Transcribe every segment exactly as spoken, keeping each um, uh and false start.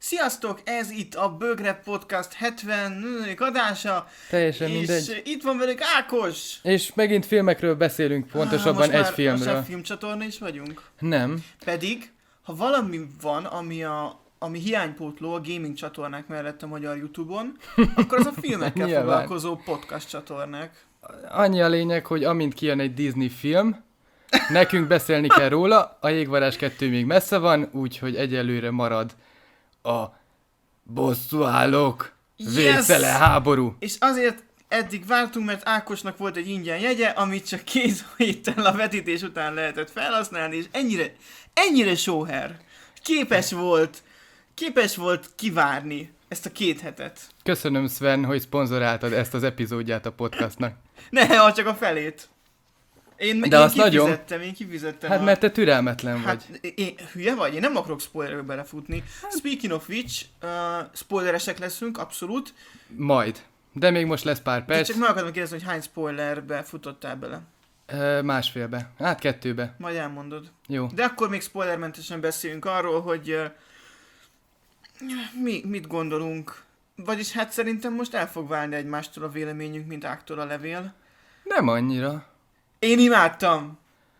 Sziasztok, ez itt a Bögre Podcast hetvenedik adása. Teljesen és mindegy. itt van velük Ákos. És megint filmekről beszélünk, pontosabban most egy már, filmről. Most már filmcsatorna is vagyunk. Nem. Pedig, ha valami van, ami a ami hiánypótló a gaming csatornák mellett a magyar YouTube-on, akkor az a filmekkel Nyilván. foglalkozó podcast csatornák. Annyi a lényeg, hogy amint kijön egy Disney film, nekünk beszélni kell róla, a Jégvarázs kettő még messze van, úgyhogy egyelőre marad a Bosszúállók végtelen háború. És azért eddig vártunk, mert Ákosnak volt egy ingyen jegye, amit csak két héttel a vetítés után lehetett felhasználni, és ennyire, ennyire sóher. Képes volt, képes volt kivárni ezt a két hetet. Köszönöm, Sven, hogy szponzoráltad ezt az epizódját a podcastnak. Ne, ha csak a felét. Én, De én azt kifizettem, nagyon... én kifizettem. Hát a... mert te türelmetlen vagy. Hát, én, hülye vagy? Én nem akarok spoilerbe belefutni. Speaking of which, uh, spoileresek leszünk, abszolút. Majd. De még most lesz pár De perc. csak meg akarom kérdezni, hogy hány spoilerbe futottál bele. Ö, másfélbe. Hát kettőbe. Majd elmondod. Jó. De akkor még spoilermentesen beszéljünk arról, hogy uh, mi, mit gondolunk. Vagyis hát szerintem most el fog válni egymástól a véleményünk, mint Áktól a levél. Nem annyira. Én imádtam!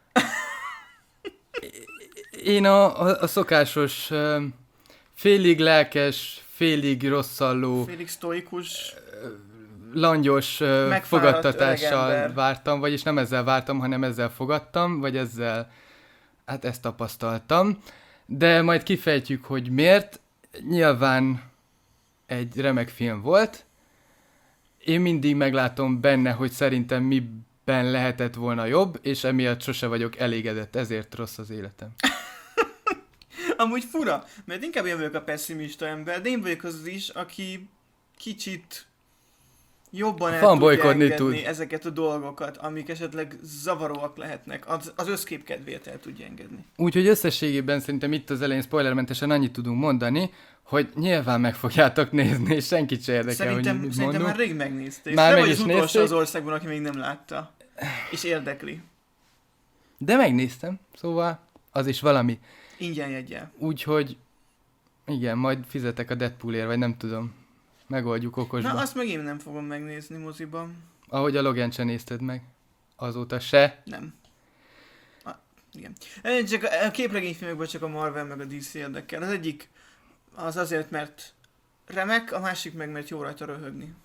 Én a, a, a szokásos uh, félig lelkes, félig rosszalló, Félig sztoikus. langyos uh, Megfáradt fogadtatással öregember. vártam, vagyis nem ezzel vártam, hanem ezzel fogadtam, vagy ezzel, hát ezt tapasztaltam. De majd kifejtjük, hogy miért. Nyilván egy remek film volt. Én mindig meglátom benne, hogy szerintem miben lehetett volna jobb, és emiatt sose vagyok elégedett, ezért rossz az életem. Amúgy fura, mert inkább én vagyok a pessimista ember, de én vagyok az is, aki kicsit jobban el tudja Fanbolykodni engedni tud. ezeket a dolgokat, amik esetleg zavaróak lehetnek. Az, az összkép kedvéért el tudja engedni. Úgyhogy összességében szerintem itt az elején spoilermentesen annyit tudunk mondani, hogy nyilván meg fogjátok nézni, és senkit se érdekel, Szerintem, hogy mit szerintem mondunk. már rég megnézték. Már Te meg vagy is az utolsó nézték. az országban, aki még nem látta. És érdekli. De megnéztem, szóval az is valami. Ingyen jeggyel. Úgyhogy igen, majd fizetek a Deadpoolért, vagy nem tudom. Megoldjuk okosban. Na, azt meg én nem fogom megnézni moziban. Ahogy a Logan se nézted meg. Azóta se. Nem. Ah, igen. Csak a képregényfilmekből csak a Marvel meg a dé cé érdekel. Az egyik az azért, mert remek, a másik meg, mert jó rajta röhögni.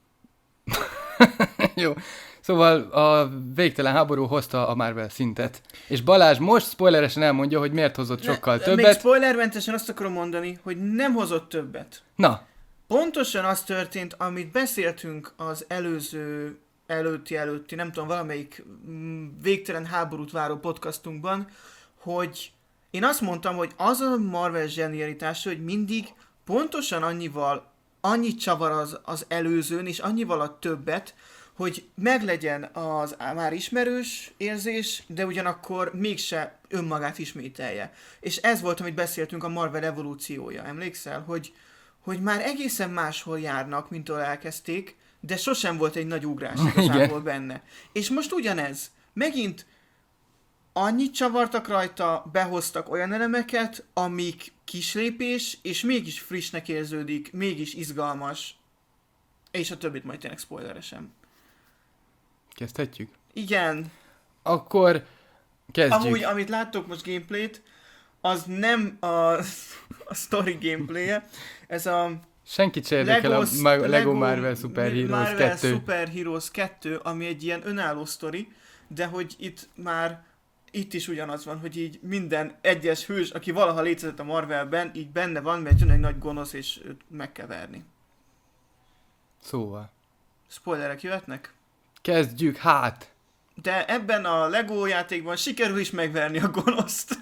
Jó. Szóval a végtelen háború hozta a Marvel szintet. És Balázs most spoileresen elmondja, hogy miért hozott sokkal ne, többet. Még spoilermentesen azt akarom mondani, hogy nem hozott többet. Na, Pontosan az történt, amit beszéltünk az előző, előtti, előtti, nem tudom, valamelyik mm, végtelen háborút váró podcastunkban, hogy én azt mondtam, hogy az a Marvel zsenialitása, hogy mindig pontosan annyival, annyit csavar az, az előzőn, és annyival a többet, hogy meglegyen az már ismerős érzés, de ugyanakkor mégse önmagát ismételje. És ez volt, amit beszéltünk, a Marvel evolúciója. Emlékszel, hogy hogy már egészen máshol járnak, mint ahol elkezdték, de sosem volt egy nagy ugrás igazából benne. És most ugyanez. Megint annyit csavartak rajta, behoztak olyan elemeket, amik kislépés, és mégis frissnek érződik, mégis izgalmas. És a többit majd tényleg spoileresen. kezdhetjük? Igen. Akkor kezdjük. Amúgy, amit láttok most gameplayt, az nem a, a story gameplay-je, ez a Senkit se érdekel Lego, a Ma- Lego Marvel Super Heroes Marvel kettő. Super Heroes kettő, ami egy ilyen önálló sztori, de hogy itt már itt is ugyanaz van, hogy így minden egyes hős, aki valaha létezett a Marvelben, így benne van, mert jön egy nagy gonosz, és őt meg kell verni. Szóval. Spoilerek jöhetnek? Kezdjük hát! De ebben a Lego játékban sikerül is megverni a gonoszt.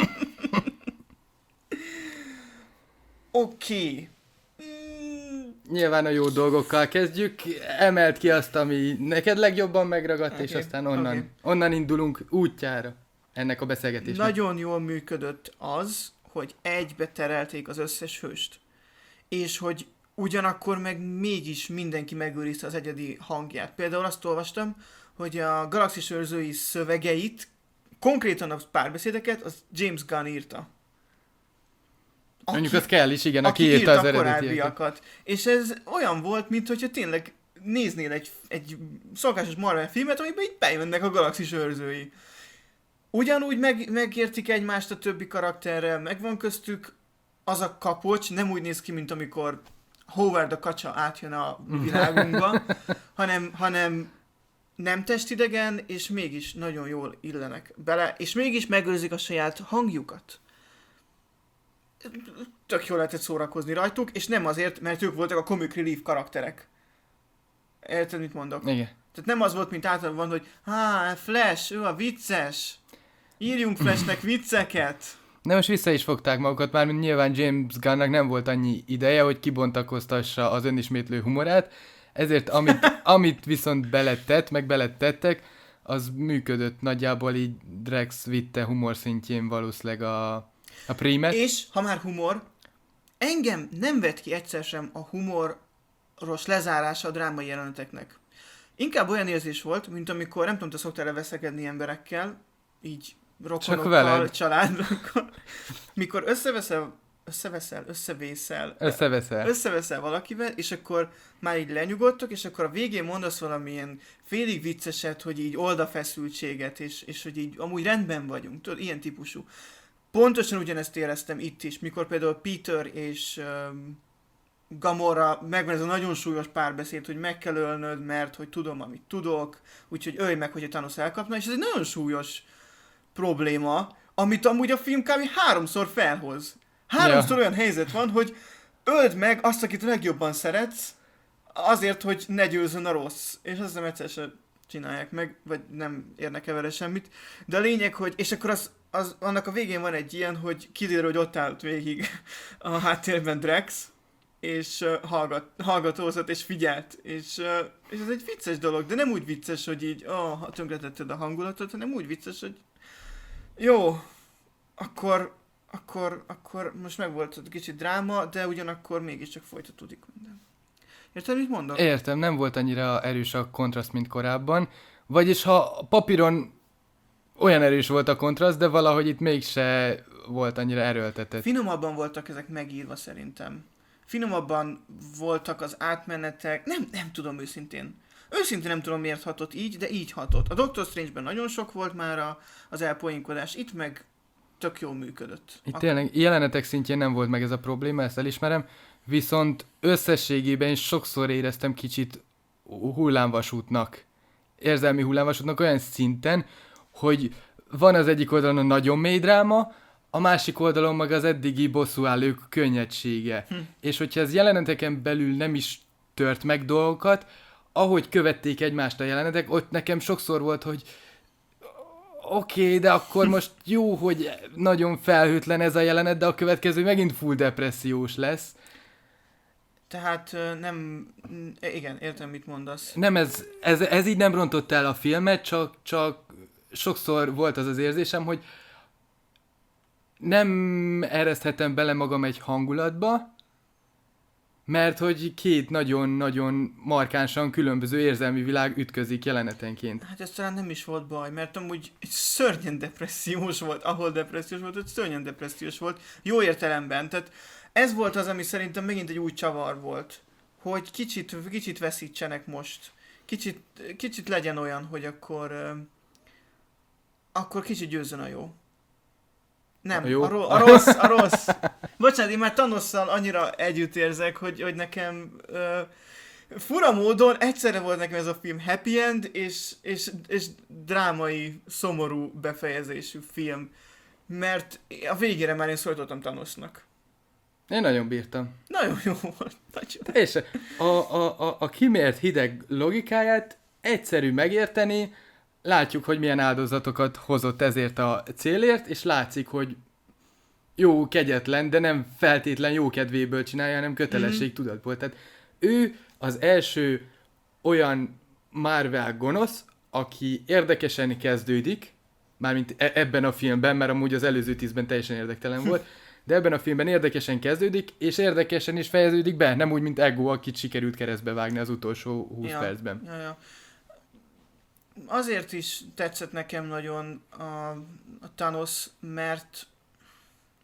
Oké. Okay. Nyilván a jó dolgokkal kezdjük. Emeld ki azt, ami neked legjobban megragadt, Okay, és aztán onnan, okay. onnan indulunk útjára ennek a beszélgetésnek. Nagyon jól működött az, hogy egybe terelték az összes hőst. És hogy ugyanakkor meg mégis mindenki megőrizte az egyedi hangját. Például azt olvastam, hogy a Galaxis őrzői szövegeit, konkrétan a párbeszédeket, az James Gunn írta. Mondjuk az kell is, igen, aki, aki írta az írta a eredetieket. korábbiakat. És ez olyan volt, mintha tényleg néznél egy, egy szokásos Marvel filmet, amiben így bejönnek a galaxis őrzői. Ugyanúgy meg, megértik egymást a többi karakterrel, megvan köztük az a kapocs, nem úgy néz ki, mint amikor Howard a kacsa átjön a világunkba, hanem, hanem nem testidegen, és mégis nagyon jól illenek bele, és mégis megőrzik a saját hangjukat. Tök jól lehetett szórakozni rajtuk, és nem azért, mert ők voltak a comic relief karakterek. Érted, mit mondok? Igen. Tehát nem az volt, mint általában van, hogy há, Flash, ő a vicces, írjunk Flashnek vicceket. De most vissza is fogták magukat, már mint nyilván James Gunnnak nem volt annyi ideje, hogy kibontakoztassa az önismétlő humorát, ezért amit, amit viszont beletett, meg belettettek, az működött nagyjából, így Drax vitte humor szintjén valószínűleg a, a prímet. És, ha már humor, engem nem vett ki egyszer sem a humoros lezárása a drámai jeleneteknek. Inkább olyan érzés volt, mint amikor, nem tudom, te szoktál veszekedni emberekkel, így rokonokkal, családokkal, mikor összeveszel, összeveszel, összevészel, Összeveszel. összeveszel valakivel, és akkor már így lenyugodtok, és akkor a végén mondasz valamilyen félig vicceset, hogy így old a feszültséget, és, és hogy így amúgy rendben vagyunk, tudod, ilyen típusú. Pontosan ugyanezt éreztem itt is, mikor például Peter és um, Gamora megvan ez a nagyon súlyos párbeszéd, hogy meg kell ölnöd, mert hogy tudom, amit tudok, úgyhogy ölj meg, hogy a Thanos elkapna, és ez egy nagyon súlyos probléma, amit amúgy a film kb. háromszor felhoz. Háromszor ja. olyan helyzet van, hogy öld meg azt, akit a legjobban szeretsz, azért, hogy ne győzzön a rossz. És azt nem egyszer sem csinálják meg, vagy nem érnek el vele semmit. De a lényeg, hogy, és akkor az, az, annak a végén van egy ilyen, hogy kiderül, hogy ott állt végig a háttérben Drax, és uh, hallgat, hallgatózott, és figyelt. És, uh, és ez egy vicces dolog, de nem úgy vicces, hogy így, oh, tönkretetted a hangulatot, hanem úgy vicces, hogy jó, akkor, akkor, akkor most meg volt egy kicsit dráma, de ugyanakkor mégiscsak folytatódik minden. Érted, mit mondom? Értem, nem volt annyira erős a kontraszt, mint korábban. Vagyis ha papíron olyan erős volt a kontraszt, de valahogy itt mégse volt annyira erőltetett. Finomabban voltak ezek megírva szerintem. Finomabban voltak az átmenetek, nem, nem tudom őszintén. Őszintén nem tudom, miért hatott így, de így hatott. A Doctor Strange-ben nagyon sok volt már a, az elpoinkodás, itt meg tök jól működött. Itt tényleg jelenetek szintjén nem volt meg ez a probléma, ezt elismerem, viszont összességében is sokszor éreztem kicsit hullámvasútnak, érzelmi hullámvasútnak olyan szinten, hogy van az egyik oldalon a nagyon mély dráma, a másik oldalon meg az eddigi bosszúállók könnyedsége. Hm. És hogyha ez jeleneteken belül nem is tört meg dolgokat, ahogy követték egymást a jelenetek, ott nekem sokszor volt, hogy oké, okay, de akkor most jó, hogy nagyon felhőtlen ez a jelenet, de a következő megint full depressziós lesz. Tehát nem... Igen, értem, mit mondasz. Nem, ez, ez, ez így nem rontott el a filmet, csak, csak sokszor volt az az érzésem, hogy nem ereszthetem bele magam egy hangulatba, mert hogy két nagyon-nagyon markánsan különböző érzelmi világ ütközik jelenetenként. Hát ez talán nem is volt baj, mert amúgy egy szörnyen depressziós volt, ahol depressziós volt, hogy szörnyen depressziós volt, jó értelemben. Tehát ez volt az, ami szerintem megint egy új csavar volt, hogy kicsit, kicsit veszítsenek most. Kicsit, kicsit legyen olyan, hogy akkor, uh, akkor kicsit győzzön a jó. Nem, a, jó. A, ro- a rossz, a rossz. Bocsánat, én már Thanosszal annyira együtt érzek, hogy, hogy nekem uh, fura módon egyszerre volt nekem ez a film happy end és, és, és drámai, szomorú befejezésű film. Mert a végére már én szólítottam Thanosnak. Én nagyon bírtam. Nagyon jó volt. Nagyon. És a, a, a, a kimért hideg logikáját egyszerű megérteni, látjuk, hogy milyen áldozatokat hozott ezért a célért, és látszik, hogy jó, kegyetlen, de nem feltétlen jó kedvéből csinálja, hanem kötelességtudatból. Tehát ő az első olyan Marvel gonosz, aki érdekesen kezdődik, mármint e- ebben a filmben, mert amúgy az előző tízben teljesen érdektelen volt, de ebben a filmben érdekesen kezdődik, és érdekesen is fejeződik be, nem úgy, mint Ego, akit sikerült keresztbe vágni az utolsó húsz ja, percben. Ja, ja. Azért is tetszett nekem nagyon a, a Thanos, mert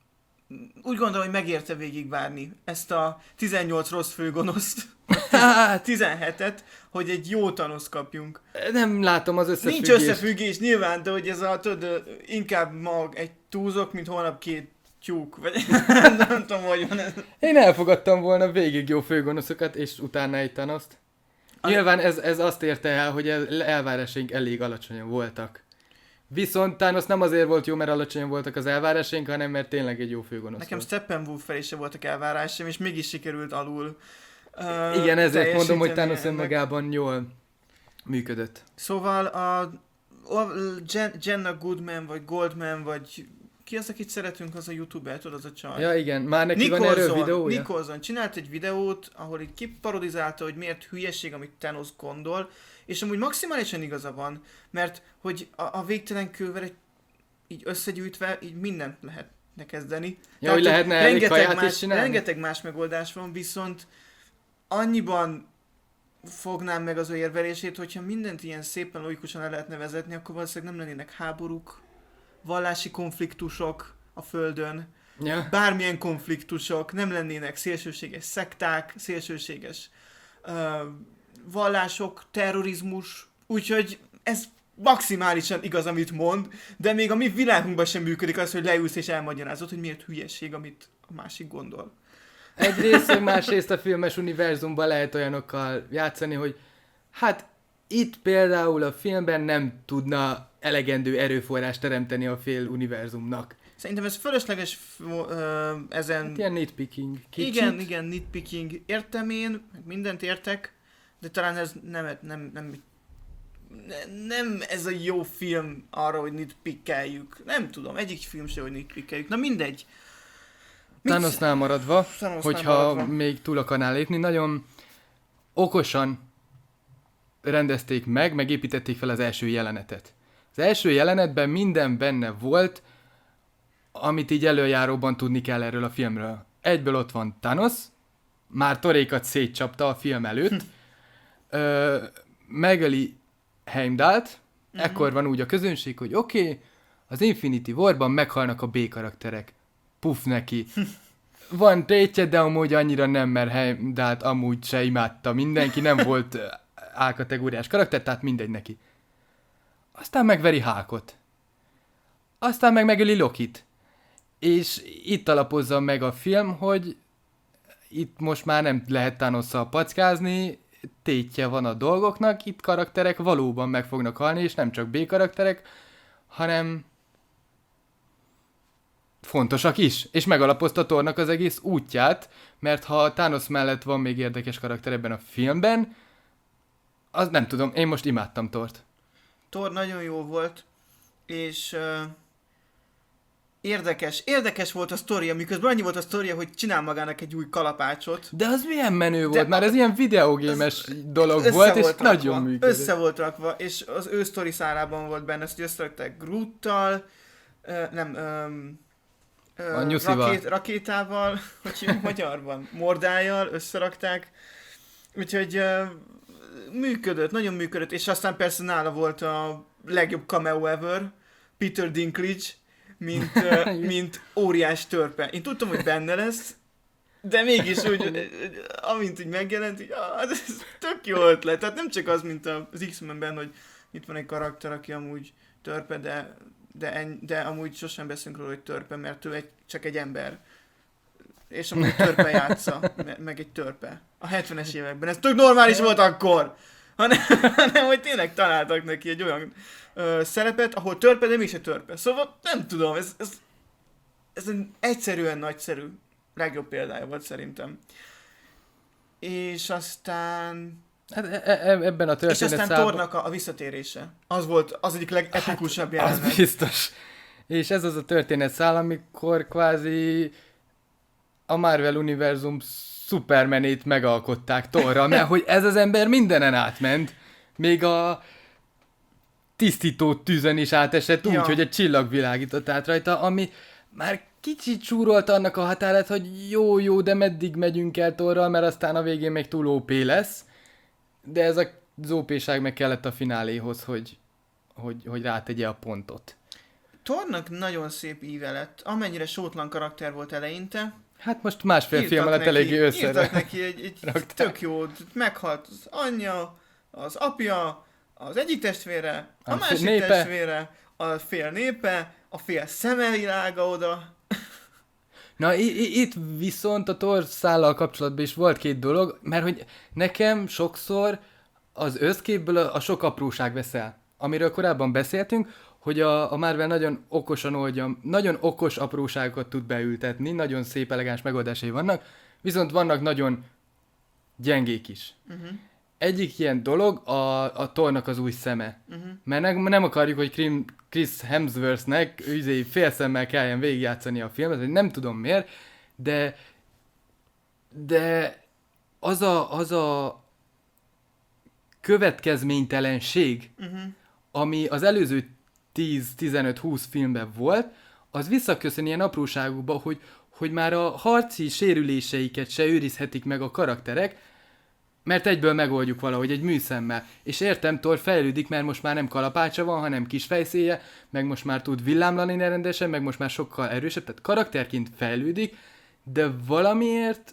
úgy gondolom, hogy megérte végigvárni ezt a tizennyolc rossz főgonoszt, Hát, tizenhetet, hogy egy jó Thanos kapjunk. nem látom az összefüggést. Nincs összefüggés nyilván, de hogy ez a, tudod, inkább mag egy túlzok, mint holnap két tyúk, vagy nem tudom, hogy van ez. Én elfogadtam volna végig jó főgonoszokat, és utána egy Thanost. Nyilván ez, ez azt érte el, hogy el, elvárásaink elég alacsonyan voltak. Viszont Thanos nem azért volt jó, mert alacsonyan voltak az elvárásaink, hanem mert tényleg egy jó főgonosz Nekem volt. Steppenwolf felé se voltak elvárásaim, és mégis sikerült alul uh, Igen, ezért mondom, hogy teljesíteni Thanos ennek. önmagában jól működött. Szóval a, a Jen, Jenna Goodman, vagy Goldman, vagy ki az, akit szeretünk, az a youtuber, tudod, az a csaj. Ja igen, már neki van erről videója? Nicholson csinált egy videót, ahol így kiparodizálta, hogy miért hülyeség, amit Thanos gondol, és amúgy maximálisan igaza van, mert hogy a, a végtelen kővel egy, így összegyűjtve, így mindent lehetne kezdeni. Ja, hogy lehetne elég kaját más, is csinálni? rengeteg más megoldás van, viszont annyiban fognám meg az ő érvelését, hogyha mindent ilyen szépen logikusan el lehetne vezetni, akkor valószínűleg nem lennének háborúk, vallási konfliktusok a Földön, Ja. bármilyen konfliktusok, nem lennének szélsőséges szekták, szélsőséges uh, vallások, terrorizmus, úgyhogy ez maximálisan igaz, amit mond, de még a mi világunkban sem működik az, hogy leülsz és elmagyarázod, hogy miért hülyeség, amit a másik gondol. Egyrészt, meg másrészt a filmes univerzumban lehet olyanokkal játszani, hogy hát itt például a filmben nem tudna elegendő erőforrást teremteni a fél univerzumnak. Szerintem ez fölösleges uh, ezen... Hát ilyen nitpicking. Kicsit. Igen, igen, nitpicking. Értem én, meg mindent értek, de talán ez nem, nem, nem, nem ez a jó film arra, hogy nitpickeljük. Nem tudom, egyik film se, hogy nitpickeljük. Na mindegy. Mit... Thanosnál maradva, Thanosnál hogyha maradva. még túl akarnál lépni, nagyon okosan rendezték meg, megépítették fel az első jelenetet. Az első jelenetben minden benne volt, amit így előjáróban tudni kell erről a filmről. Egyből ott van Thanos, már torékat szétcsapta a film előtt, ö, megöli Heimdallt, Mhm. ekkor van úgy a közönség, hogy oké, okay, az Infinity Warban meghalnak a B-karakterek. Puff neki. Van tétje, de amúgy annyira nem, mert Heimdallt amúgy se imádta mindenki, nem volt ö, A-kategóriás karakter, tehát mindegy neki. Aztán megveri Hulkot. Aztán meg megöli Lokit. És itt alapozza meg a film, hogy itt most már nem lehet Thanosszal packázni, tétje van a dolgoknak, itt karakterek valóban meg fognak halni, és nem csak B-karakterek, hanem fontosak is. És megalapozta Thornak az egész útját, mert ha Thanos mellett van még érdekes karakter ebben a filmben, az nem tudom, én most imádtam Thort. Thor nagyon jó volt, és uh, érdekes, érdekes volt a sztoria, miközben annyi volt a sztoria, hogy csinál magának egy új kalapácsot. De az milyen menő volt, De már ez ilyen videógémes dolog Össze volt, és rakva, nagyon működött. Össze volt rakva, és az ő sztori szálában volt benne, hogy összerakták Groottal, uh, nem, um, A nyuszival. rakét, rakétával, hogy hívjuk magyarban, Mordájjal összerakták, úgyhogy uh, működött, nagyon működött, és aztán persze nála volt a legjobb cameo ever, Peter Dinklage, mint, uh, mint óriás törpe. Én tudtam, hogy benne lesz, de mégis úgy, amint úgy megjelent, így, ah, ez tök jó ötlet. Tehát nem csak az, mint az X-Menben, hogy itt van egy karakter, aki amúgy törpe, de, de, en, de amúgy sosem beszélünk róla, hogy törpe, mert ő egy, csak egy ember. És amúgy törpe játsza, me- meg egy törpe. A hetvenes években. Ez tök normális volt akkor! Hanem, hanem hogy tényleg találtak neki egy olyan ö, szerepet, ahol törpe, de mégse törpe. Szóval nem tudom, ez, ez, ez egy egyszerűen nagyszerű, legjobb példája volt szerintem. És aztán... Hát e- e- ebben a És történet aztán szálban- Thornak a, a visszatérése. Az volt az egyik legepikusabb Hát, jelenet. az biztos. És ez az a történetszál, amikor kvázi a Marvel univerzum Supermanét megalkották Thorra, mert hogy ez az ember mindenen átment. Még a tisztító tűzön is átesett úgy, Ja. hogy egy csillag világított át rajta, ami már kicsit súrolt annak a határát, hogy jó-jó, de meddig megyünk el Thorral, mert aztán a végén még túl ó pé lesz. De ez az ó pé-ság meg kellett a fináléhoz, hogy, hogy, hogy rátegye a pontot. Thornak nagyon szép íve lett, amennyire sótlan karakter volt eleinte. Hát most másfél Írtak film alatt neki- eléggé össze. Írtak neki egy, egy rakták. tök jó, meghalt az anyja, az apja, az egyik testvére, a, A másik népe. testvére, a fél népe, a fél szemevilága oda. Na i- i- itt viszont a Thor szállal kapcsolatban is volt két dolog, mert hogy nekem sokszor az összképből a, a sok apróság vesz el. Amiről korábban beszéltünk, hogy a, a Marvel nagyon okosan oldja, nagyon okos apróságokat tud beültetni, nagyon szép, elegáns megoldásai vannak, viszont vannak nagyon gyengék is. Uh-huh. Egyik ilyen dolog a, a Thornak az új szeme. Uh-huh. Mert ne, nem akarjuk, hogy Krim, Chris Hemsworthnek üzé, fél szemmel kelljen végigjátszani a filmet, vagy nem tudom miért, de de az a, az a következménytelenség, Uh-huh. ami az előző tíz-tizenöt-húsz filmben volt, az visszaköszön ilyen apróságokba, hogy, hogy már a harci sérüléseiket se őrizhetik meg a karakterek, mert egyből megoldjuk valahogy egy műszemmel. És értem, Thor fejlődik, mert most már nem kalapácsa van, hanem kis fejszéje, meg most már tud villámlani rendesen, meg most már sokkal erősebb, tehát karakterként fejlődik, de valamiért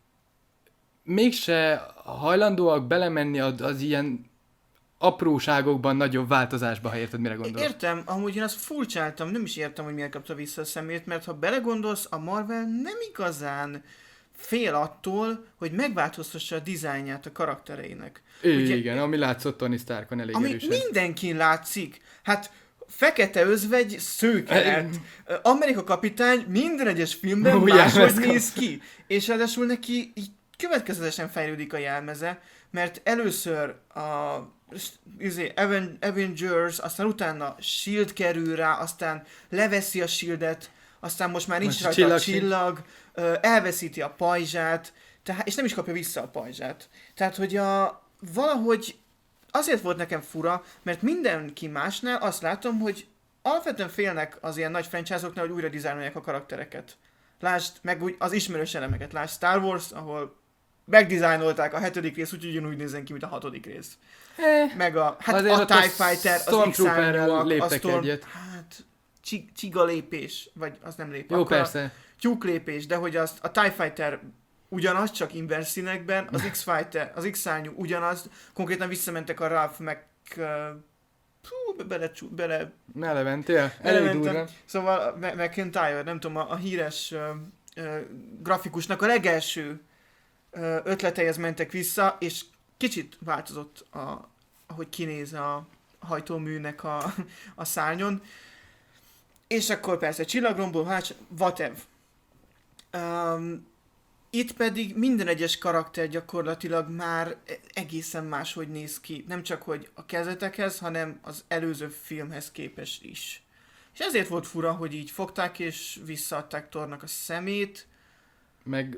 mégse hajlandóak belemenni az, az ilyen apróságokban nagyobb változásba, ha érted, mire gondolok. Értem, amúgy én azt furcsáltam, nem is értem, hogy miért kapta vissza a szemét, mert ha belegondolsz, a Marvel nem igazán fél attól, hogy megváltoztassa a dizájnját a karaktereinek. Ő, Ugye- igen, ami látszott Tony Starkon elég Ami erősen. mindenkin látszik. Hát fekete özvegy, szőke lett. Amerika kapitány minden egyes filmben Úgy máshogy jelmez néz ki. És ráadásul neki így következetesen fejlődik a jelmeze, mert először a izé, Aven- Avengers, aztán utána Shield kerül rá, aztán leveszi a Shieldet, aztán most már nincs Most rajta a csillag csillag, ö, elveszíti a pajzsát, tehát, és nem is kapja vissza a pajzsát. Tehát, hogy a, valahogy azért volt nekem fura, mert mindenki másnál azt látom, hogy alapvetően félnek az ilyen nagy franchise-oknál, hogy újra dizájnolják a karaktereket. Lásd, meg úgy az ismerős elemeket. Lásd Star Wars, ahol megdizájnolták a hetedik rész, úgyhogy ugyanúgy nézzen ki, mint a hatodik rész. Eh, Meg a, hát Azért a ott TIE a Fighter, az Stormtrooperrel X-árnyúak, a léptek Storm... egyet. Hát, csi- csiga lépés, vagy az nem lép. Jó, Akkor a persze. tyúk lépés, de hogy azt, a TIE Fighter ugyanaz, csak inverse színekben, az X-Fighter, az X-szárnyú ugyanaz, konkrétan visszamentek a Ralph meg... Uh, Hú, bele, bele, Ne leventél? Elég belementem. durva. Szóval M- McIntyre, nem tudom, a, a híres uh, uh, grafikusnak a legelső uh, ötleteihez mentek vissza, és kicsit változott, a, ahogy kinéz a hajtóműnek a, a szárnyon. És akkor persze csillagromból, hát whatever. Um, itt pedig minden egyes karakter gyakorlatilag már egészen máshogy néz ki. Nem csak, hogy a kezetekhez, hanem az előző filmhez képest is. És ezért volt fura, hogy így fogták és visszaadták Thornak a szemét. Meg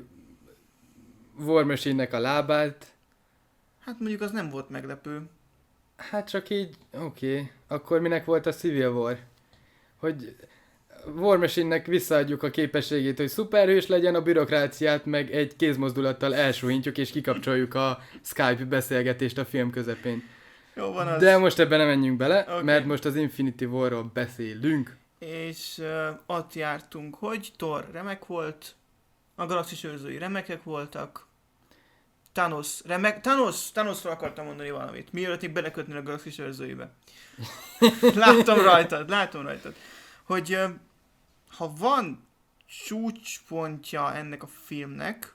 War Machine-nek a lábát. Hát mondjuk az nem volt meglepő. Hát csak így, oké. Okay. Akkor minek volt a Civil War? Hogy War Machine-nek visszaadjuk a képességét, hogy szuperhős legyen, a bürokráciát meg egy kézmozdulattal elsúlyintjuk és kikapcsoljuk a Skype beszélgetést a film közepén. Jó van az. De most ebben nem menjünk bele, Oké. mert most az Infinity War-ról beszélünk. És uh, ott jártunk, hogy Thor remek volt, a galaxis őrzői remekek voltak, Thanos, remek, Thanos, Thanosról akartam mondani valamit, mielőtt még belekötnél a galaxis őrzőibe. Látom rajtad, látom rajtad. Hogy uh, ha van csúcspontja ennek a filmnek,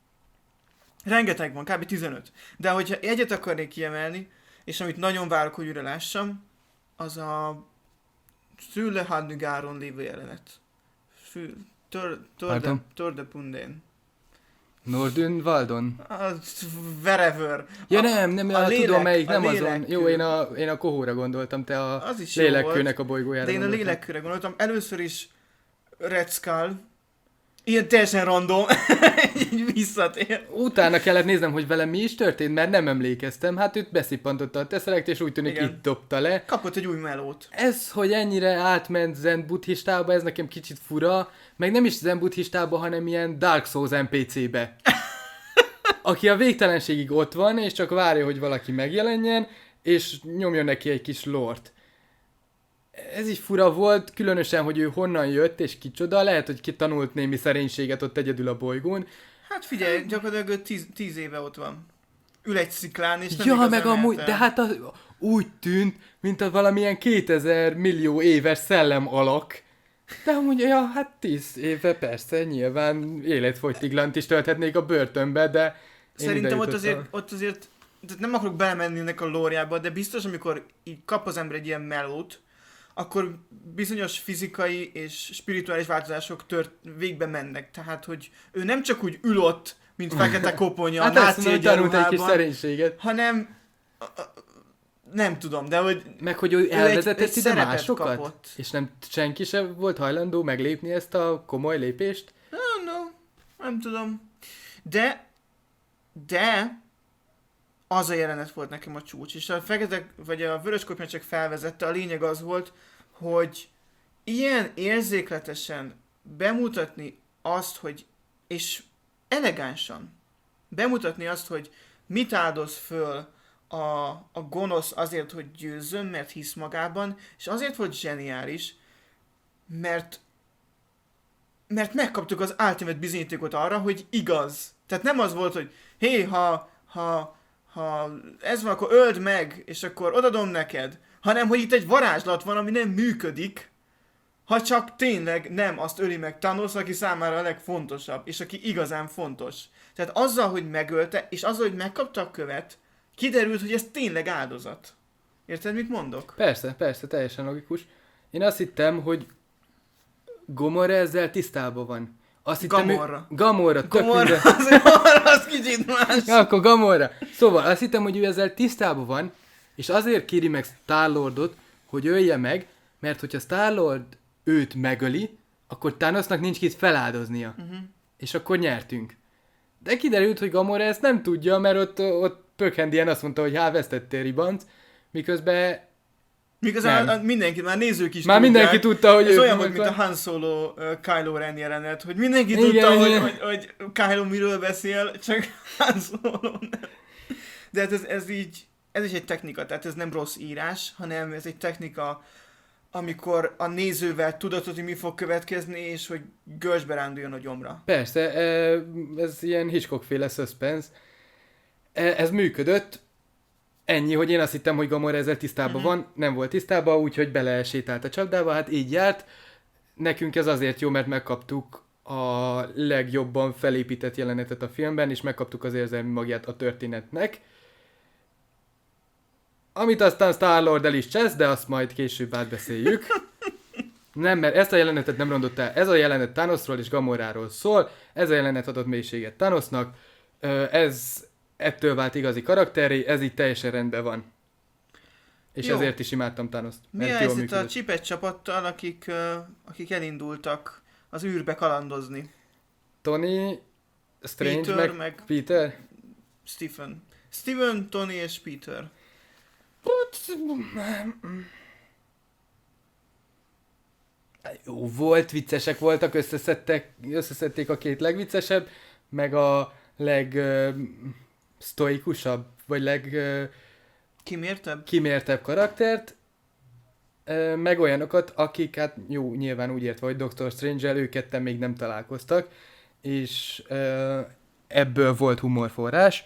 rengeteg van, kb. tizenöt, de hogyha egyet akarnék kiemelni, és amit nagyon várok, hogy újra lássam, az a Szülehadnugáron lévő jelenet. Fül, tör, törde, Pardon? törde pundén. Nordün Waldon. Az wherever. Ja A- nem, nem, a a lélek- tudom melyik, a nem azon. lélekkő. Jó, én a, én a kohóra gondoltam, te a Az is jó lélekkőnek volt, a bolygójára de én a gondoltam. lélekkőre gondoltam. Először is Red Skull. Ilyen teljesen random. Így visszatér. Utána kellett néznem, hogy velem mi is történt, mert nem emlékeztem. Hát őt beszippantotta a teszelekt, és úgy tűnik Igen. itt dobta le. Kapott egy új melót. Ez, hogy ennyire átment zen buddhistába, ez nekem kicsit fura. Meg nem is zen buddhistába, hanem ilyen Dark Souls en pé cé-be. Aki a végtelenségig ott van, és csak várja, hogy valaki megjelenjen, és nyomjon neki egy kis lort. ez is fura volt, különösen, hogy ő honnan jött és kicsoda, lehet, hogy kitanult némi szerénységet ott egyedül a bolygón. Hát figyelj, gyakorlatilag tíz, tíz éve ott van. Ül egy sziklán, és nem Ja, igazán meg amúgy, mehet de el. hát az, úgy tűnt, mint az valamilyen kétezer millió éves szellem alak. De amúgy, ja, hát tíz éve persze, nyilván életfogytiglant is tölthetnék a börtönbe, de én Szerintem ide ott jutottam. azért, ott azért, tehát nem akarok belemenni ennek a lóriába, de biztos, amikor így kap az ember egy ilyen melót, akkor bizonyos fizikai és spirituális változások tört, végbe mennek. Tehát, hogy ő nem csak úgy ül ott, mint fekete koponya Hát a azt náci mondom, hogy tanult egy kis egyenruhában, szerénységet. hanem a- a- nem tudom, de hogy Meg hogy ő egy- elvezetett egy ide szerepet másokat? kapott. És nem senki sem volt hajlandó meglépni ezt a komoly lépést? no, no, nem tudom. De, de az a jelenet volt nekem a csúcs, és a fekete, vagy a vörös kopnya csak felvezette, a lényeg az volt, hogy ilyen érzékletesen bemutatni azt, hogy, és elegánsan bemutatni azt, hogy mit áldoz föl a, a gonosz azért, hogy győzzön, mert hisz magában, és azért volt zseniális, mert mert megkaptuk az ultimate bizonyítékot arra, hogy igaz. Tehát nem az volt, hogy hé, ha, ha, ha ez van, akkor öld meg, és akkor odadom neked, hanem, hogy itt egy varázslat van, ami nem működik, ha csak tényleg nem azt öli meg Thanos, aki számára a legfontosabb, és aki igazán fontos. Tehát azzal, hogy megölte, és azzal, hogy megkapta a követ, kiderült, hogy ez tényleg áldozat. Érted, mit mondok? Persze, persze, teljesen logikus. Én azt hittem, hogy Gomorra ezzel tisztában van. Azt hittem, Gamorra. Ő... Gamorra. tök Gomorra, mindegy. az, az kicsit más. Ja, akkor Gamorra. Szóval azt hittem, hogy ő ezzel tisztában van, és azért kéri meg Star-Lordot, hogy ölje meg, mert hogyha Star-Lord őt megöli, akkor Thanosnak nincs kit feláldoznia. Uh-huh. És akkor nyertünk. De kiderült, hogy Gamora ezt nem tudja, mert ott, ott pökhendien azt mondta, hogy há, vesztettél ribanc, miközben Miközben Nem. a, mindenki, már nézők is már tudják. mindenki tudta, hogy Ez ő olyan volt, meg mint a van. Han Solo uh, Kylo Ren jelenet, hogy mindenki Igen, tudta, hogy, igen. hogy, hogy Kylo miről beszél, csak Han Solo nem. De hát ez, ez így, ez is egy technika, tehát ez nem rossz írás, hanem ez egy technika, amikor a nézővel tudatod, hogy mi fog következni, és hogy görcsbe ránduljon a gyomra. Persze, e, ez ilyen Hitchcock-féle suspense. E, Ez működött. Ennyi, hogy én azt hittem, hogy Gamora ezzel tisztában Mhm. van, nem volt tisztában, úgyhogy belesétált a csapdába, hát így járt. Nekünk ez azért jó, mert megkaptuk a legjobban felépített jelenetet a filmben, és megkaptuk az érzelmi magját a történetnek. Amit aztán Star-Lord el is csesz, de azt majd később átbeszéljük. Nem, mert ezt a jelenetet nem rondott el. Ez a jelenet Thanosról és Gamoráról szól, ez a jelenet adott mélységet Thanosnak, Ö, ez ettől vált igazi karakteré, ez így teljesen rendben van. És Jó. ezért is imádtam Thanost. Mi a mert jól helyzet a működött. Csipet csapattal, akik, uh, akik elindultak az űrbe kalandozni? Tony, Strange, Peter, meg, meg Peter. Stephen. Steven, Tony és Peter. Jó volt, viccesek voltak, összeszedtek, összeszedték a két legviccesebb, meg a leg uh, sztoikusabb, vagy leg uh, Kimértebb? kimértebb karaktert, ö, meg olyanokat, akik, hát jó, nyilván úgy értve, hogy doktor Strange-el ők ketten még nem találkoztak, és ö, ebből volt humorforrás.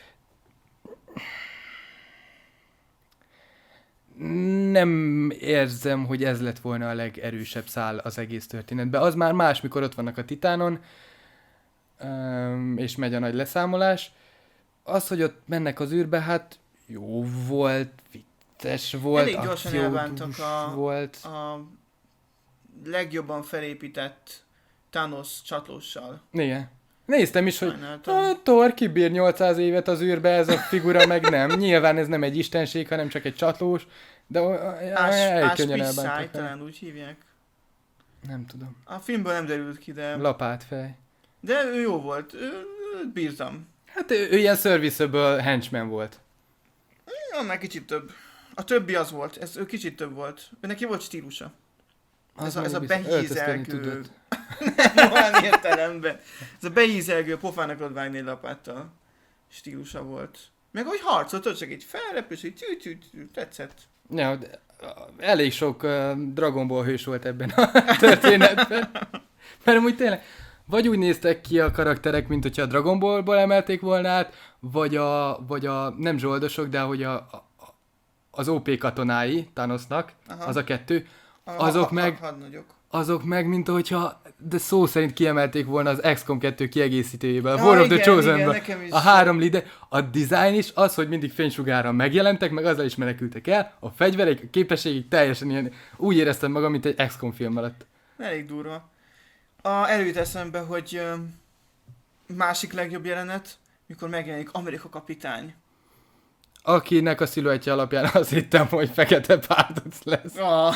Nem érzem, hogy ez lett volna a legerősebb szál az egész történetben. Az már más, mikor ott vannak a Titánon, öm, és megy a nagy leszámolás. Az, hogy ott mennek az űrbe, hát jó volt, vicces volt, Elég gyorsan elbántak akciódús a- volt. A legjobban felépített Thanos csatlóssal. Igen. Néztem is, hogy Sajnáltam. a Thor kibír nyolcszáz évet az űrbe, ez a figura meg nem. Nyilván ez nem egy istenség, hanem csak egy csatlós, de Ás, elég Ás könnyen Piszáj, elbántak. vele. talán úgy hívják. Nem tudom. A filmből nem derült ki, de, Lapátfej. de ő jó volt. Ő, őt bírtam. Hát ő, ő ilyen serviceable henchman volt. Annál kicsit több. A többi az volt, ez ő kicsit több volt. Ő neki volt stílusa. Ez a, meg ez a biztos öltözködni behízelgő... tudott. Nem olyan értelemben. Ez a behízelgő pofának ott vágni egy lapáttal stílusa volt. Meg hogy harcolt, ott csak így felrep, és így tű, tű, tű, tetszett. Ja, de elég sok uh, Dragon Ball hős volt ebben a történetben. Mert amúgy tényleg, vagy úgy néztek ki a karakterek, mint hogyha a Dragon Ballból emelték volna át, vagy a, vagy a nem zsoldosok, de hogy a, a, az ó pé katonái Thanosnak, aha, az a kettő, azok a, meg, a, azok meg, mint hogyha, de szó szerint kiemelték volna az iksz kom kettő kiegészítőjéből, ja, War of igen, the Chosen-ből, a három is. líder, a design is, az, hogy mindig fénysugárral megjelentek, meg azzal is menekültek el, a fegyverek, a képességek teljesen ilyen, úgy éreztem magam, mint egy iksz kom film alatt. Elég durva. A, előtt eszembe, hogy ö, másik legjobb jelenet, mikor megjelenik Amerika kapitány. Akinek a sziluettje alapján azt hittem, hogy fekete párduc lesz. Oh.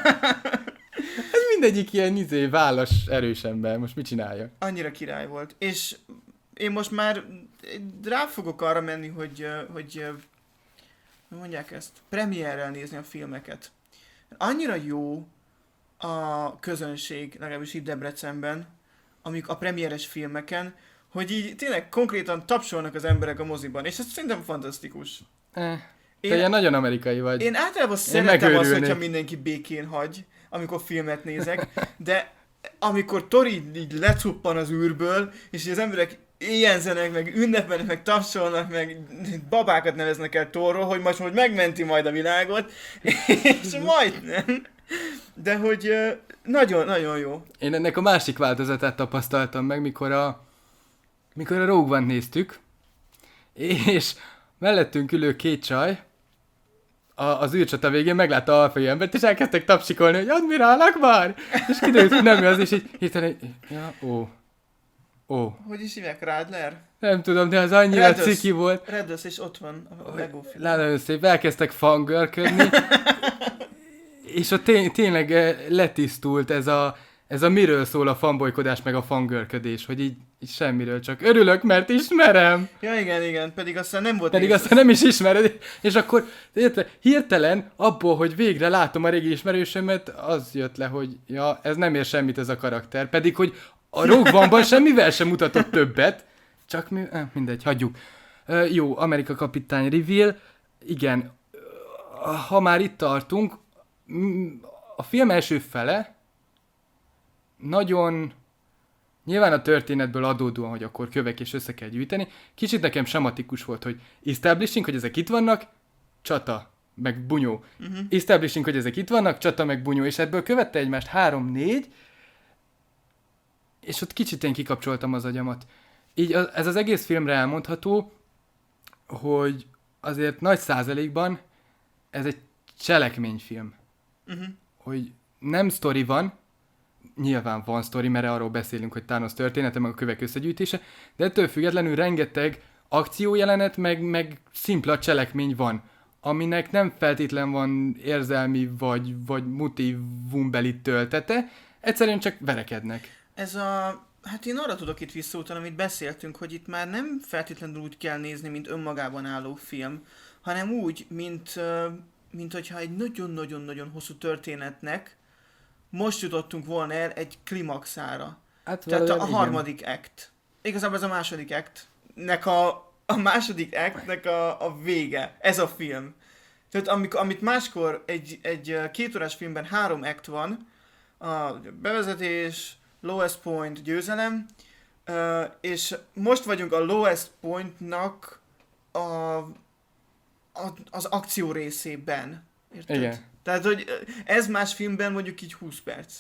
Ez mindegyik ilyen izé, válas, erős ember. Most mit csinálja? Annyira király volt. És én most már rá fogok arra menni, hogy, hogy mondják ezt, premierrel nézni a filmeket. Annyira jó a közönség, legalábbis itt Debrecenben, amik a premieres filmeken, hogy így tényleg konkrétan tapsolnak az emberek a moziban, és ez szerintem fantasztikus. Eh, te én, ilyen nagyon amerikai vagy. Én általában szeretem azt, hogyha mindenki békén hagy, amikor filmet nézek, de amikor Tori így lecuppan az űrből, és az emberek éjjenzenek, meg ünnepelnek, meg tapsolnak, meg babákat neveznek el Thorról, hogy most hogy megmenti majd a világot, és majdnem. De hogy nagyon-nagyon jó. Én ennek a másik változatát tapasztaltam meg, mikor a, mikor a Rogue One-t néztük, és mellettünk ülő két csaj, a, az űrcsata végén meglátta a alfai embert, és elkezdtek tapsikolni, hogy Admirál Akbar! És kiderült, hogy nem ő az, és így hirtelen, ja, ó, ó. Hogy is hívják, Radler? Nem tudom, de az annyira Redus. ciki volt. Redus, és ott van a Lego film. Nagyon szép, elkezdtek fangirlködni, és ott tény, tényleg letisztult ez a, ez a miről szól a fanbolykodás, meg a fangirlködés, hogy így, így semmiről, csak örülök, mert ismerem. Ja, igen, igen, pedig aztán nem volt Pedig aztán nem is ismered, és akkor érte, hirtelen abból, hogy végre látom a régi ismerősömet, az jött le, hogy ja, ez nem ér semmit ez a karakter, pedig hogy a Rogue One-ban semmivel sem mutatott többet, csak mi, eh, mindegy, hagyjuk. Uh, jó, Amerika kapitány reveal, igen, uh, ha már itt tartunk, a film első fele nagyon, nyilván a történetből adódóan, hogy akkor kövek és össze kell gyűjteni, kicsit nekem sematikus volt, hogy establishing, hogy ezek itt vannak, csata, meg bunyó. Uh-huh. Establishing, hogy ezek itt vannak, csata, meg bunyó, és ebből követte egymást három-négy, és ott kicsit én kikapcsoltam az agyamat. Így az, ez az egész filmre elmondható, hogy azért nagy százalékban ez egy cselekményfilm. Uh-huh. Hogy nem sztori van, nyilván van sztori, mert arról beszélünk, hogy Thanos története, meg a kövek összegyűjtése, de ettől függetlenül rengeteg akciójelenet, meg, meg szimpla cselekmény van, aminek nem feltétlen van érzelmi vagy, vagy motivumbeli töltete, egyszerűen csak verekednek. Ez a... Hát én arra tudok itt visszautalni, amit beszéltünk, hogy itt már nem feltétlenül úgy kell nézni, mint önmagában álló film, hanem úgy, mint, mint hogyha egy nagyon-nagyon-nagyon hosszú történetnek most jutottunk volna el egy klimaxára. Hát tehát a, a harmadik igen. act. Igazából ez a második actnek a, a második actnek a, a vége. Ez a film. Tehát amikor, amit máskor egy, egy kétórás filmben három act van, a bevezetés, lowest point, győzelem, és most vagyunk a lowest pointnak a, a, az akció részében. Érted? Igen. Tehát, hogy ez más filmben mondjuk így húsz perc.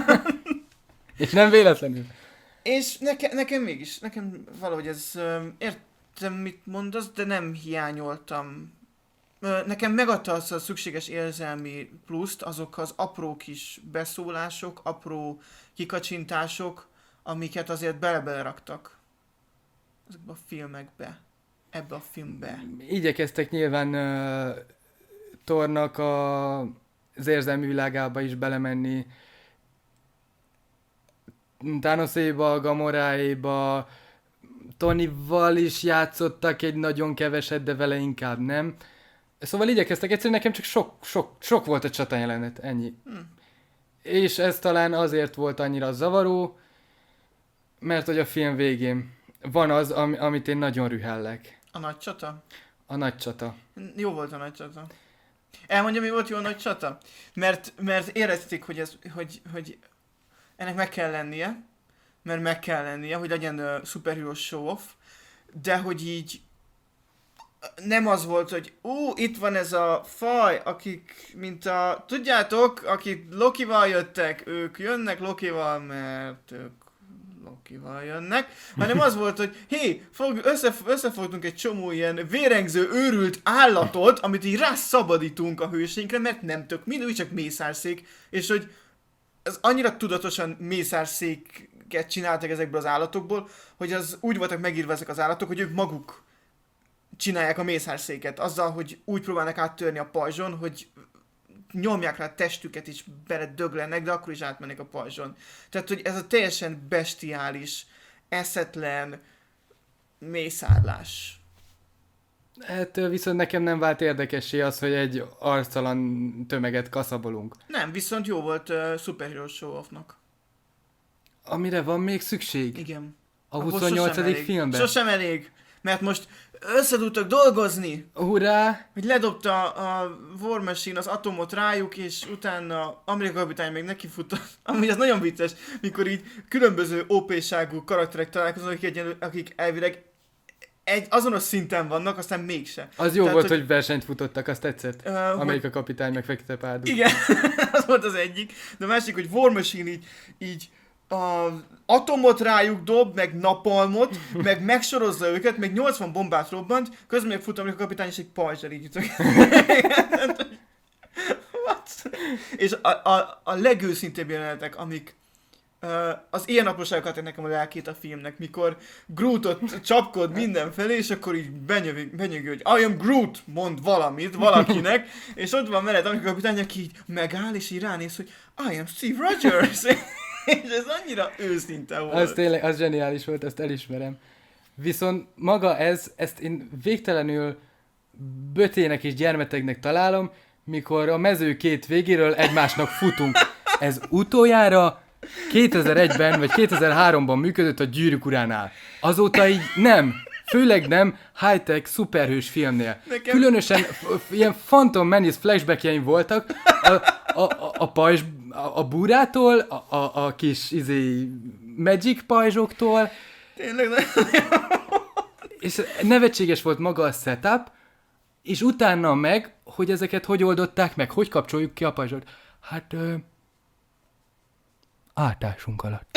És nem véletlenül. És neke, nekem mégis, nekem valahogy ez, értem mit mondasz, de nem hiányoltam. Nekem megadta azt a szükséges érzelmi pluszt, azok az apró kis beszólások, apró kikacsintások, amiket azért bele-bele raktak ezekbe a filmekbe, ebbe a filmbe. Igyekeztek nyilván uh, Thornak a, az érzelmi világába is belemenni, Thanoséba, Gamoráéba, Tonyval is játszottak egy nagyon keveset, de vele inkább nem. Szóval igyekeztek, egyszerűen nekem csak sok, sok, sok volt a csatajelenet, ennyi. Hmm. És ez talán azért volt annyira zavaró, mert hogy a film végén van az, am- amit én nagyon rühellek. A nagy csata? A nagy csata. Jó volt a nagy csata. Elmondja, mi volt jó nagy csata? Mert, mert érezték, hogy, ez, hogy, hogy ennek meg kell lennie, mert meg kell lennie, hogy legyen uh, superhero show-off, de hogy így nem az volt, hogy ú, itt van ez a faj, akik, mint a, tudjátok, akik Lokival jöttek, ők jönnek Lokival, mert ők Lokival jönnek, hanem az volt, hogy hé, fog, össze, összefogtunk egy csomó ilyen vérengző, őrült állatot, amit így rászabadítunk a hőseinkre, mert nem tök mindegy, csak mészárszék, és hogy ez annyira tudatosan mészárszéket csináltak ezekből az állatokból, hogy az úgy voltak megírva ezek az állatok, hogy ők maguk csinálják a mészárszéket, azzal, hogy úgy próbálnak áttörni a pajzson, hogy nyomják rá a testüket is beledöglenek, de akkor is átmennek a pajzson. Tehát, hogy ez a teljesen bestiális, eszetlen mészárlás. Hát viszont nekem nem vált érdekessé az, hogy egy arctalan tömeget kaszabolunk. Nem, viszont jó volt uh, Superhero Show-offnak. Amire van még szükség? Igen. A huszonnyolcadik filmben? Sosem elég. Mert most össze tudtak dolgozni. Hurrá! Hogy ledobta a War Machine az atomot rájuk, és utána Amerika kapitány még nekifutott. Amúgy ez nagyon vicces, mikor így különböző ó pé-ságú karakterek találkoznak, akik, egyen, akik elvileg egy azonos szinten vannak, aztán mégse. Az jó Tehát, volt, hogy, hogy versenyt futottak, azt tetszett. Uh, Amerika hogy... kapitány meg Fekete Párduc. Igen, az volt az egyik. De a másik, hogy War Machine így, így a atomot rájuk dob, meg napalmot, meg megsorozza őket, meg nyolcvan bombát robbant, közben még fut Amerika kapitány, és egy pajzsal így jutok. És a, a, a legőszintébb jelenetek, amik uh, az ilyen apróságokat adják nekem a lelkét a filmnek, mikor Grootot csapkod mindenfelé, és akkor így benyögi, hogy I am Groot, mond valamit valakinek, és ott van mellett Amerika kapitány, aki így megáll, és így ránéz, hogy I am Steve Rogers. És ez annyira őszinte volt. Az tényleg, az zseniális volt, ezt elismerem. Viszont maga ez, ezt én végtelenül bötének és gyermetegnek találom, mikor a mező két végéről egymásnak futunk. Ez utoljára kétezer-egyben vagy kétezer-háromban működött a Gyűrűk uránál. Azóta így nem. Főleg nem high-tech szuperhős filmnél. Nekem... Különösen f- ilyen Phantom Menace flashbackjeim voltak a, a, a, a pajzs, a, a búrától, a, a, a kis izé, magic pajzsoktól. Tényleg nem. És nevetséges volt maga a setup, és utána meg, hogy ezeket hogy oldották meg, hogy kapcsoljuk ki a pajzsot. Hát ö, átásunk alatt.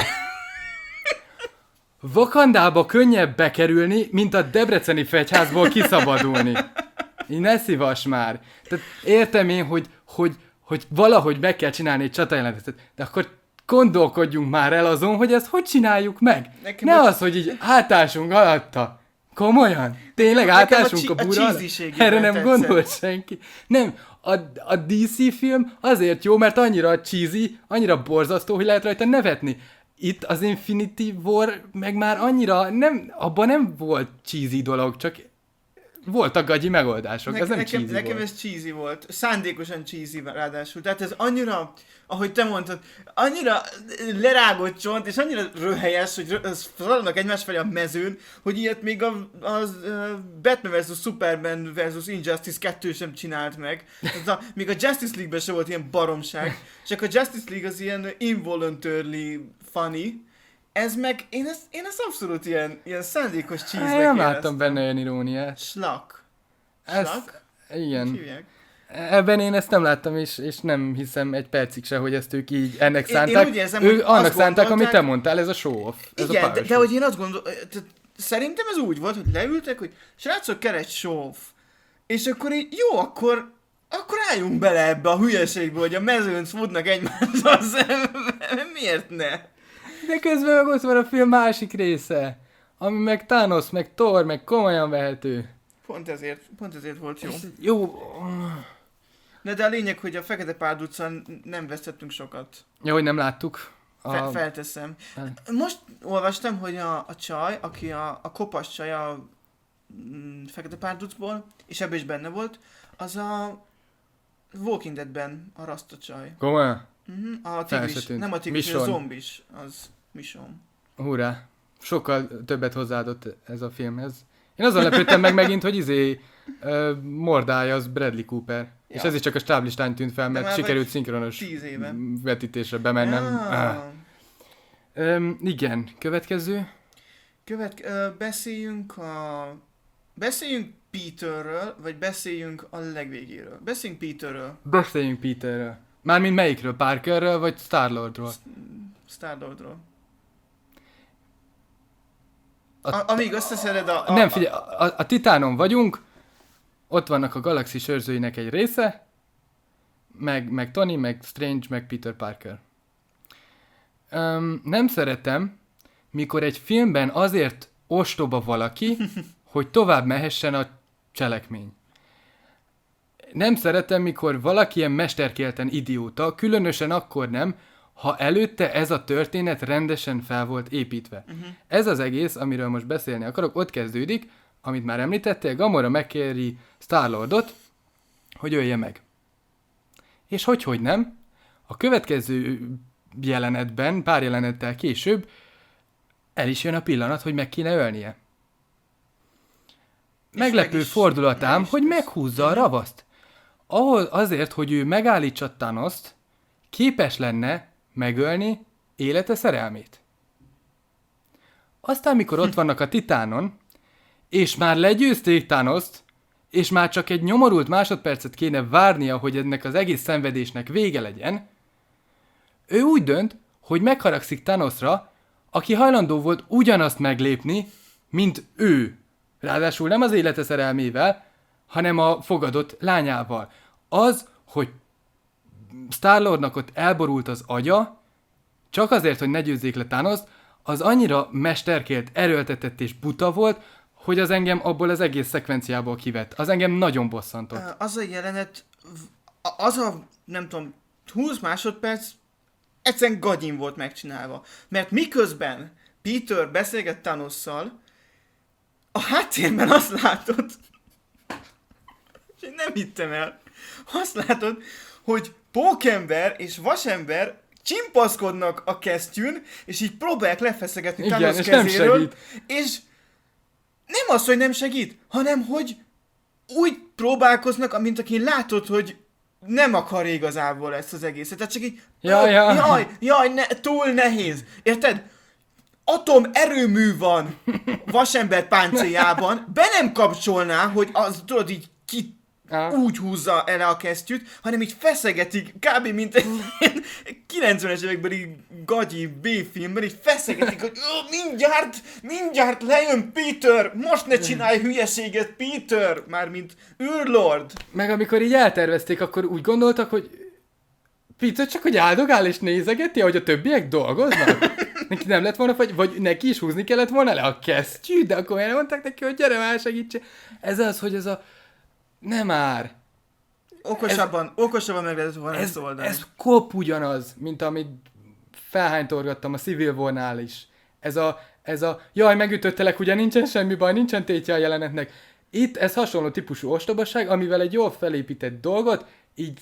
Wakandába könnyebb bekerülni, mint a debreceni fegyházból kiszabadulni. Így ne szívas már. Tehát értem én, hogy, hogy, hogy valahogy meg kell csinálni egy csatajelentetet, de akkor gondolkodjunk már el azon, hogy ezt hogy csináljuk meg. Nekem ne az, hogy így átásunk alatta. Komolyan? Tényleg átásunk a, a búra alatt? Erre nem tetszett. Gondolt senki. Nem, a, a dé cé film azért jó, mert annyira cheesy, annyira borzasztó, hogy lehet rajta nevetni. Itt az Infinity War meg már annyira nem, abban nem volt cheesy dolog, csak voltak gagyi megoldások, ne, ez nem nekem, cheesy nekem volt. ez cheesy volt, szándékosan cheesy ráadásul, tehát ez annyira, ahogy te mondtad, annyira lerágott csont, és annyira röhelyes, hogy szaladnak egymás felé a mezőn, hogy ilyet még a, a Batman versus. Superman versus. Injustice kettő sem csinált meg. A, még a Justice League-ben sem volt ilyen baromság, csak a Justice League az ilyen involuntarily funny. Ez meg, én ezt, én ezt abszolút ilyen, ilyen szándékos cheese-nek éreztem. Nem láttam benne olyan iróniát. Slak. Slak? Igen. Ebben én ezt nem láttam, és, és nem hiszem egy percig se, hogy ezt ők így ennek szánták. Én úgy érzem, ők annak szánták, amit te mondtál, ez a show-off. Ez igen, a de, de hogy én azt gondolom, szerintem ez úgy volt, hogy leültek, hogy srácok, kell egy show-off. És akkor így, jó, akkor, akkor álljunk bele ebbe a hülyeségbe, hogy a mezőn futnak egymással szemben. Miért ne? De közben meg ott van a film másik része, ami meg Thanos, meg Thor, meg komolyan vehető. Pont ezért, pont ezért volt jó. Ez jó. De, de a lényeg, hogy a Fekete Párducon nem vesztettünk sokat. Ja, hogy nem láttuk. A... Fe, felteszem. Most olvastam, hogy a, a csaj, aki a, a kopasz csaj a mm, Fekete Párducból, és ebben is benne volt, az a Walking Deadben a Rasta csaj. Komolyan? Uh-huh. A tigris, nem a tigris, a zombis, az Michonne. Hurrá. Sokkal többet hozzáadott ez a filmhez. Én azon lepődtem meg megint, hogy izé uh, mordája az Bradley Cooper. Ja. És ez is csak a stáblistán tűnt fel, mert sikerült szinkronos vetítésre bemennem. Ja. Ah. Um, igen, következő. Követ, uh, beszéljünk a... Beszéljünk Peterről, vagy beszéljünk a legvégéről. Beszéljünk Peterről. Beszéljünk Peterről. Mármint melyikről? Parkerről, vagy Star-Lordról? Star-Lordról. A, amíg összeszeded a, a... Nem, figyelj, a, a, a Titánon vagyunk, ott vannak a galaxis őrzőinek egy része, meg, meg Tony, meg Strange, meg Peter Parker. Um, nem szeretem, mikor egy filmben azért ostoba valaki, hogy tovább mehessen a cselekmény. Nem szeretem, mikor valaki ilyen mesterkélten idióta, különösen akkor nem, ha előtte ez a történet rendesen fel volt építve. Uh-huh. Ez az egész, amiről most beszélni akarok, ott kezdődik, amit már említettél, Gamora megkéri Star-Lordot, hogy ölje meg. És hogy, hogy nem, a következő jelenetben, pár jelenettel később el is jön a pillanat, hogy meg kéne ölnie. Meglepő meg is, fordulatám, meg hogy meghúzza a ravaszt. Ahol azért, hogy ő megállítsa Thanost, képes lenne megölni élete szerelmét. Aztán, mikor ott vannak a Titánon, és már legyőzték Thanost, és már csak egy nyomorult másodpercet kéne várnia, hogy ennek az egész szenvedésnek vége legyen, ő úgy dönt, hogy megharagszik Thanosra, aki hajlandó volt ugyanazt meglépni, mint ő. Ráadásul nem az élete szerelmével, hanem a fogadott lányával. Az, hogy Star-Lordnak ott elborult az agya, csak azért, hogy ne győzzék le Thanost, az annyira mesterkélt, erőltetett és buta volt, hogy az engem abból az egész szekvenciából kivett. Az engem nagyon bosszantott. Az a jelenet, az a, nem tudom, húsz másodperc egyszerűen gagyin volt megcsinálva. Mert miközben Peter beszélget Thanosszal, a háttérben azt látod, és én nem hittem el, azt látod, hogy Pókember és Vasember csimpaszkodnak a kesztyűn, és így próbálják lefeszegetni Thanos kezéről, és nem az, hogy nem segít, hanem hogy úgy próbálkoznak, mint aki látod, hogy nem akar igazából ezt az egészet. Tehát csak így, jaj, jaj, jaj, jaj ne, túl nehéz. Érted? Atom erőmű van Vasember páncéljában, be nem kapcsolná, hogy az tudod így ki ah. úgy húzza el a kesztyűt, hanem így feszegetik, kb. Mint egy kilencvenes évekbeli gagyi B-filmben, így feszegetik, hogy mindjárt, mindjárt lejön Peter, most ne csinálj hülyeséget Peter, mármint űrlord. Meg amikor így eltervezték, akkor úgy gondoltak, hogy Peter csak hogy áldogál és nézegeti, ahogy a többiek dolgoznak. Neki nem lett volna, vagy, vagy neki is húzni kellett volna le a kesztyűt, de akkor mondták neki, hogy gyere már, segítse. Ez az, hogy ez a... Nem már. Okosabban, ez, okosabban meg lehetett volna ez, ezt oldani. Ez kop ugyanaz, mint amit felhánytorgattam a Civil War-nál is. Ez a, ez a, jaj, megütöttelek, ugye nincsen semmi baj, nincsen tétje a jelenetnek. Itt ez hasonló típusú ostobaság, amivel egy jól felépített dolgot így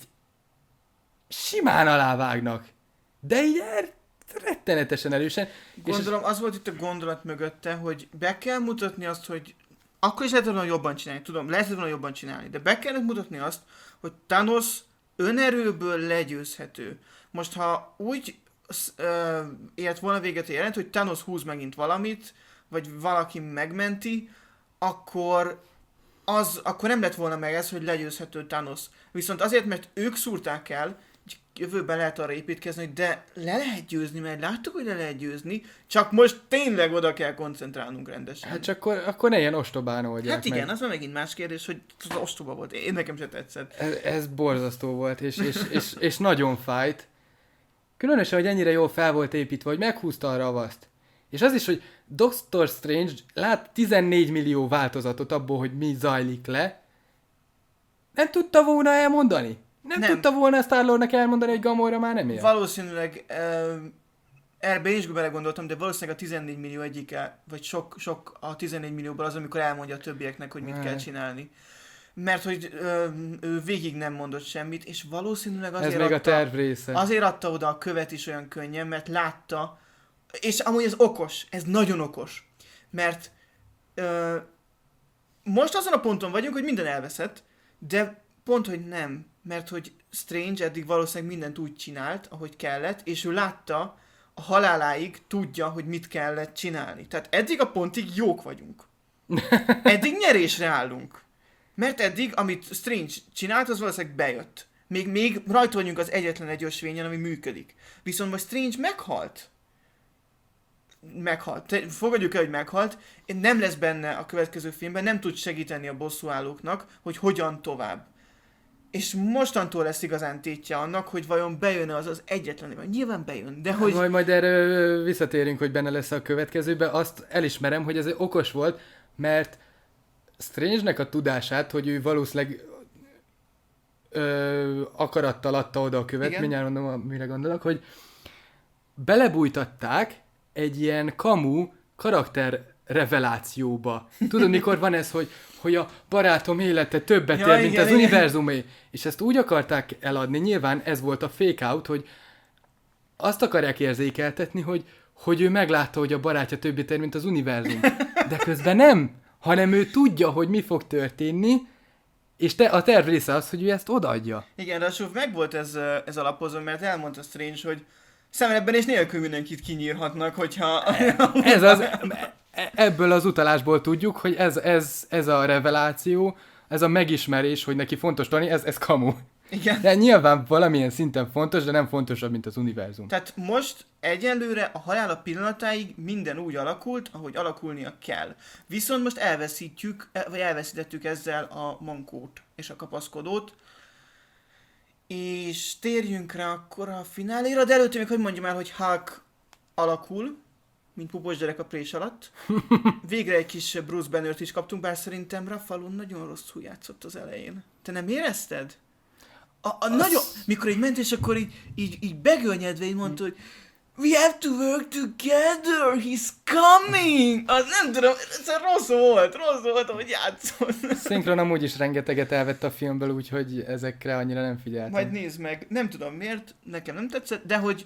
simán alávágnak. De így rettenetesen erősen. Gondolom, és az volt itt a gondolat mögötte, hogy be kell mutatni azt, hogy akkor is lehet volna jobban csinálni, tudom, lehet volna jobban csinálni, de be kellett mutatni azt, hogy Thanos önerőből legyőzhető. Most ha úgy ö, ért volna véget a jelent, hogy Thanos húz megint valamit, vagy valaki megmenti, akkor az, akkor nem lett volna meg ez, hogy legyőzhető Thanos. Viszont azért, mert ők szúrták el, jövőben lehet arra építkezni, hogy de le lehet győzni, mert láttuk, hogy le lehet győzni, csak most tényleg oda kell koncentrálnunk rendesen. Hát csak akkor, akkor ne ilyen ostobán oldják. Hát igen, meg. Az már megint más kérdés, hogy az ostoba volt. Én nekem se tetszett. Ez, ez borzasztó volt, és, és, és, és nagyon fájt. Különösen, hogy ennyire jól fel volt építve, hogy meghúzta a ravaszt. És az is, hogy Doctor Strange lát tizennégy millió változatot abból, hogy mi zajlik le. Nem tudta volna elmondani? Nem, nem tudta volna Star-Lordnak elmondani, hogy Gamora már nem él? Valószínűleg, uh, erbe én is belegondoltam, de valószínűleg a tizennégy millió egyike, vagy sok, sok a tizennégy millióból az, amikor elmondja a többieknek, hogy mit ne. kell csinálni. Mert hogy uh, ő végig nem mondott semmit, és valószínűleg azért Ez még adta, a terv része. Azért adta oda a követ is olyan könnyen, mert látta, és amúgy ez okos, ez nagyon okos, mert uh, most azon a ponton vagyunk, hogy minden elveszett, de pont, hogy nem. Mert hogy Strange eddig valószínűleg mindent úgy csinált, ahogy kellett, és ő látta, a haláláig tudja, hogy mit kellett csinálni. Tehát eddig a pontig jók vagyunk. Eddig nyerésre állunk. Mert eddig, amit Strange csinált, az valószínűleg bejött. Még, még rajta vagyunk az egyetlen egy ösvényen, ami működik. Viszont most Strange meghalt. Meghalt. Te, fogadjuk el, hogy meghalt. Nem lesz benne a következő filmben, nem tud segíteni a bosszúállóknak, hogy hogyan tovább. És mostantól lesz igazán tétje annak, hogy vajon bejön-e az az egyetlen, vagy nyilván bejön, de hogy... Majd, majd erre visszatérünk, hogy benne lesz a következőben. Azt elismerem, hogy ez okos volt, mert Strange-nek a tudását, hogy ő valószínűleg ö, akarattal adta oda a követ, mindjárt mondom, mire gondolok, hogy belebújtatták egy ilyen kamu karakter revelációba. Tudod, mikor van ez, hogy, hogy a barátom élete többet ja, ér, mint igen, az igen. univerzumé. És ezt úgy akarták eladni, nyilván ez volt a fake out, hogy azt akarják érzékeltetni, hogy, hogy ő meglátta, hogy a barátja többet ér, mint az univerzum. De közben nem, hanem ő tudja, hogy mi fog történni, és te, a terv része az, hogy ő ezt odaadja. Igen, Rasúv, megvolt ez, ez alapozva, mert elmondta Strange, hogy szemrebben és nélkül mindenkit kinyírhatnak, hogyha... Ez az, ebből az utalásból tudjuk, hogy ez, ez, ez a reveláció, ez a megismerés, hogy neki fontos tanulni, ez, ez kamu. Igen. De nyilván valamilyen szinten fontos, de nem fontosabb, mint az univerzum. Tehát most egyelőre a halála pillanatáig minden úgy alakult, ahogy alakulnia kell. Viszont most elveszítjük, vagy elveszítettük ezzel a mankót és a kapaszkodót. És térjünk rá akkor a fináléra, de előtte még hogy mondjam el, hogy Hulk alakul, mint pupos gyerek a prés alatt. Végre egy kis Bruce Bannert is kaptunk, bár szerintem Ruffalo nagyon rosszul játszott az elején. Te nem érezted? A, a az... nagyon, mikor így ment, és akkor így, így, így begölnyedve így mondta, hogy we have to work together, he's coming! Az nem tudom, ez rossz volt, rossz volt, ahogy játszott. Szinkron amúgy is rengeteget elvett a filmből, úgyhogy ezekre annyira nem figyeltem. Majd nézd meg, nem tudom miért, nekem nem tetszett, de hogy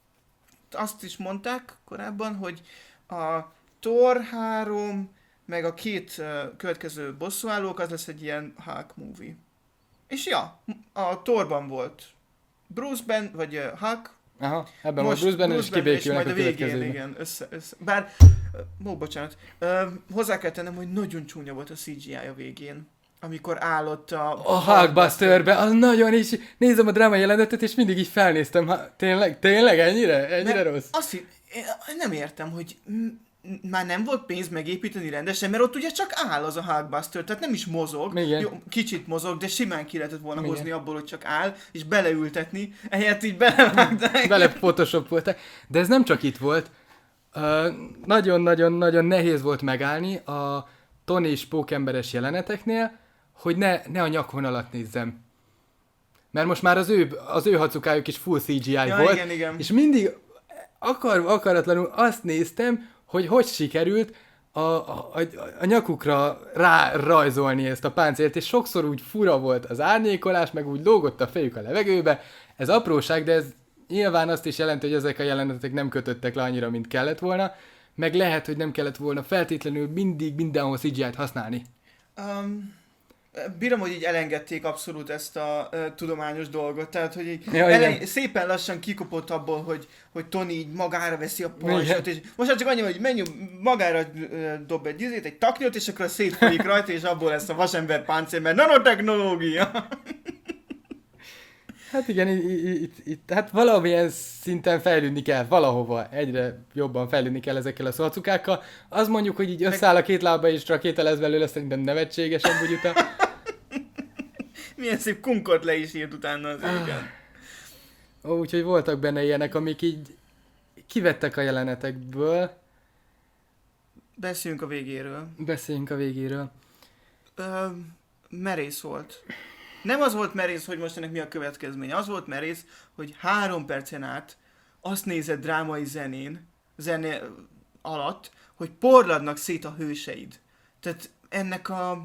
azt is mondták korábban, hogy a Thor három, meg a két uh, következő bosszúállók, az lesz egy ilyen Hulk movie. És ja, a Thorban volt Bruce Banner, vagy uh, Hulk. Aha, ebben most Bruce Banner, és kibékülnek a következőben. Igen, össze, össze. Bár, ó, bocsánat, uh, hozzá kell tennem, hogy nagyon csúnya volt a cé gé í a végén. Amikor állott a... A Hulkbusterbe, az nagyon is... Nézem a dráma jelenetet, és mindig így felnéztem. Ha, tényleg, tényleg ennyire? Ennyire mert rossz? Azt hitt, nem értem, hogy m- már nem volt pénz megépíteni rendesen, mert ott ugye csak áll az a Hulkbuster, tehát nem is mozog. Jó, kicsit mozog, de simán ki lehetett volna Igen. hozni abból, hogy csak áll, és beleültetni, ehelyett így belevágták. Bele photoshopolták. De ez nem csak itt volt. Nagyon-nagyon-nagyon uh, nehéz volt megállni a Tony és pókemberes jeleneteknél, hogy ne, ne a nyakvonalat nézzem. Mert most már az ő, az ő hacukájuk is full cé gé í ja, volt, igen, igen. és mindig akar, akaratlanul azt néztem, hogy hogy sikerült a, a, a, a nyakukra rárajzolni ezt a páncélt, és sokszor úgy fura volt az árnyékolás, meg úgy lógott a fejük a levegőbe. Ez apróság, de ez nyilván azt is jelenti, hogy ezek a jelenetek nem kötöttek le annyira, mint kellett volna, meg lehet, hogy nem kellett volna feltétlenül mindig mindenhol cé gé í-t használni. Um... Bírom, hogy így elengedték abszolút ezt a uh, tudományos dolgot, tehát hogy így ja, eleng- szépen lassan kikopott abból, hogy, hogy Tony így magára veszi a pajzsot, és most már csak annyi, hogy menjünk, magára uh, dob egy izét, egy taknyot, és akkor szétfolyik rajta, és abból lesz a vasember páncél, mert nanotechnológia. Hát igen, itt, itt, hát valamilyen szinten fejlődni kell, valahova egyre jobban fejlődni kell ezekkel a szalcukákkal. Az mondjuk, hogy így összeáll a két lába és rakéta lesz belőle, szerintem nevetséges amúgy utána. Milyen szép kunkot le is írt utána az égen. Ó, úgyhogy voltak benne ilyenek, amik így kivettek a jelenetekből. Beszéljünk a végéről. Beszéljünk a végéről. Ö, merész volt. Nem az volt merész, hogy most ennek mi a következménye. Az volt merész, hogy három percen át azt nézed drámai zenén, zené alatt, hogy porladnak szét a hőseid. Tehát ennek a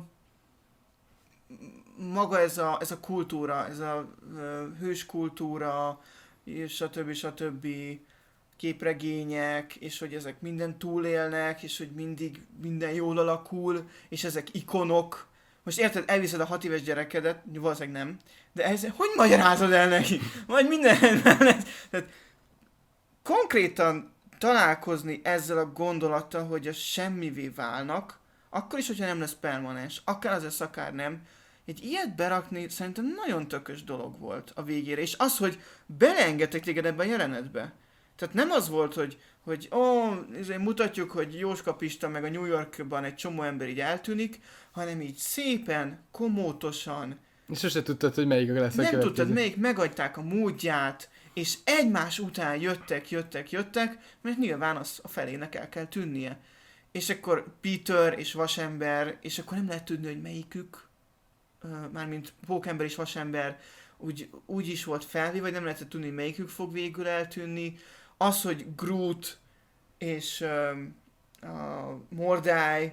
maga ez a, ez a kultúra, ez a hős kultúra, és stb. stb. képregények, és hogy ezek minden túlélnek, és hogy mindig minden jól alakul, és ezek ikonok. Most érted, elviszed a hat éves gyerekedet, valószínűleg nem, de ez, hogy magyarázod el neki? Vagy minden lesz. Tehát konkrétan találkozni ezzel a gondolattal, hogy a semmivé válnak, akkor is, hogyha nem lesz permanens, akár az lesz, akár nem, egy ilyet berakni szerintem nagyon tökös dolog volt a végére, és az, hogy beleengedtek téged ebbe a jelenetbe. Tehát nem az volt, hogy, hogy ó, mutatjuk, hogy Jóska Pista meg a New Yorkban egy csomó ember így eltűnik, hanem így szépen, komótosan. És sose tudtad, hogy melyik lesz a Nem következő. tudtad, melyik, megadták a módját, és egymás után jöttek, jöttek, jöttek, mert nyilván az a felének el kell tűnnie. És akkor Peter és Vasember, és akkor nem lehet tudni, hogy melyikük, uh, mármint Pókember és Vasember úgy, úgy is volt felvé, vagy nem lehetett tudni, melyikük fog végül eltűnni. Az, hogy Groot és uh, a Mordály,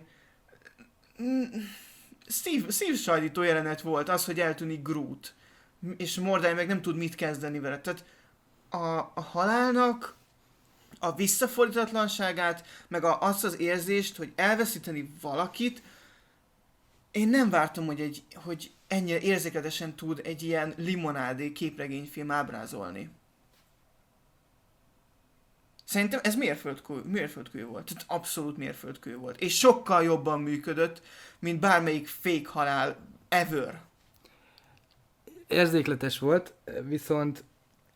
szív, szívsajlító jelenet volt az, hogy eltűnik Groot, és Mordály meg nem tud mit kezdeni vele. Tehát a, a halálnak a visszafordítatlanságát, meg a, azt az érzést, hogy elveszíteni valakit, én nem vártam, hogy, egy, hogy ennyire érzékletesen tud egy ilyen limonádé képregényfilm ábrázolni. Szerintem ez mérföldkő, mérföldkő volt. Tehát abszolút mérföldkő volt. És sokkal jobban működött, mint bármelyik fake halál ever. Érzékletes volt, viszont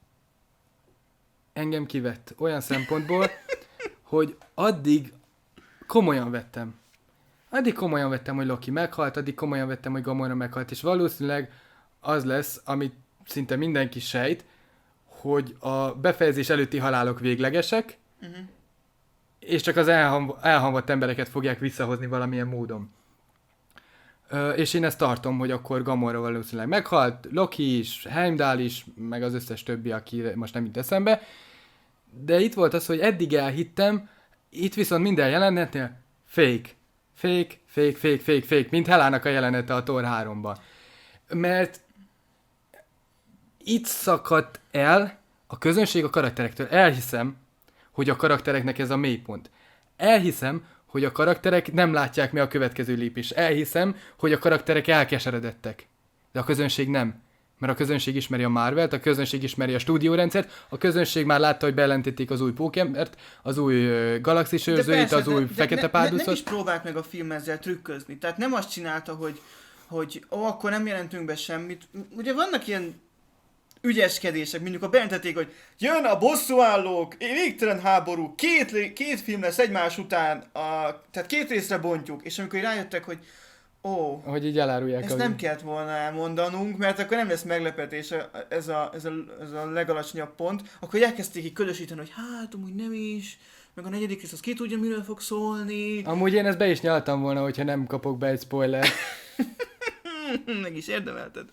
engem kivett olyan szempontból, hogy addig komolyan vettem. Addig komolyan vettem, hogy Loki meghalt, addig komolyan vettem, hogy Gamora meghalt, és valószínűleg az lesz, amit szinte mindenki sejt, hogy a befejezés előtti halálok véglegesek, uh-huh. és csak az elham- elhamvadt embereket fogják visszahozni valamilyen módon. Ö, és én ezt tartom, hogy akkor Gamora valószínűleg meghalt, Loki is, Heimdall is, meg az összes többi, aki most nem jut eszembe. De itt volt az, hogy eddig elhittem, itt viszont minden jelenetnél fake. Fake, fake, fake, fake, fake, mint Helának a jelenete a Thor háromban. Mert itt szakadt el a közönség a karakterektől. Elhiszem, hogy a karaktereknek ez a mélypont. Elhiszem, hogy a karakterek nem látják mi a következő lépés. Elhiszem, hogy a karakterek elkeseredettek. De a közönség nem. Mert a közönség ismeri a Marvelt, a közönség ismeri a stúdiórendszert, a közönség már látta, hogy bejelentették az új Pókembert, az új uh, Galaxis őrzőit, az új de, Fekete ne, Párducot. Ne, nem is próbált meg a film ezzel trükközni. Tehát nem azt csinálta, hogy, hogy ó, akkor nem jelentünk be semmit. Ugye vannak ilyen ügyeskedések, mondjuk a bejelentették, hogy jön a bosszúállók, végtelen háború, két, két film lesz egymás után, a, tehát két részre bontjuk, és amikor rájöttek, hogy ó, hogy így elárulják. Ezt nem kellett volna elmondanunk, mert akkor nem lesz meglepetés ez a, ez a, ez a legalacsonyabb pont. Akkor elkezdték így ködösíteni, hogy hát amúgy nem is, meg a negyedik rész az ki tudja, miről fog szólni. Amúgy én ezt be is nyaltam volna, hogyha nem kapok be egy spoiler. Meg is érdemelted.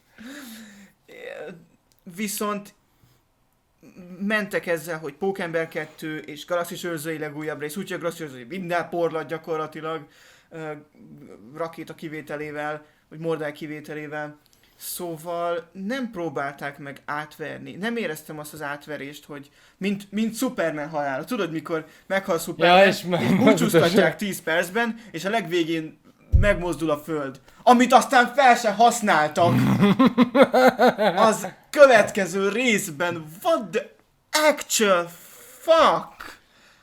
Viszont mentek ezzel, hogy Pókember kettő és Galaxis őrzői legújabb rész, úgyhogy a Galaxis őrzői minden porlat gyakorlatilag, uh, rakéta kivételével, vagy Mordály kivételével. Szóval nem próbálták meg átverni. Nem éreztem azt az átverést, hogy mint, mint Superman halála. Tudod, mikor meghal Superman, ja, és, és búcsúztatják tíz percben, és a legvégén megmozdul a föld. Amit aztán fel se használtak. Az következő részben. What the actual fuck?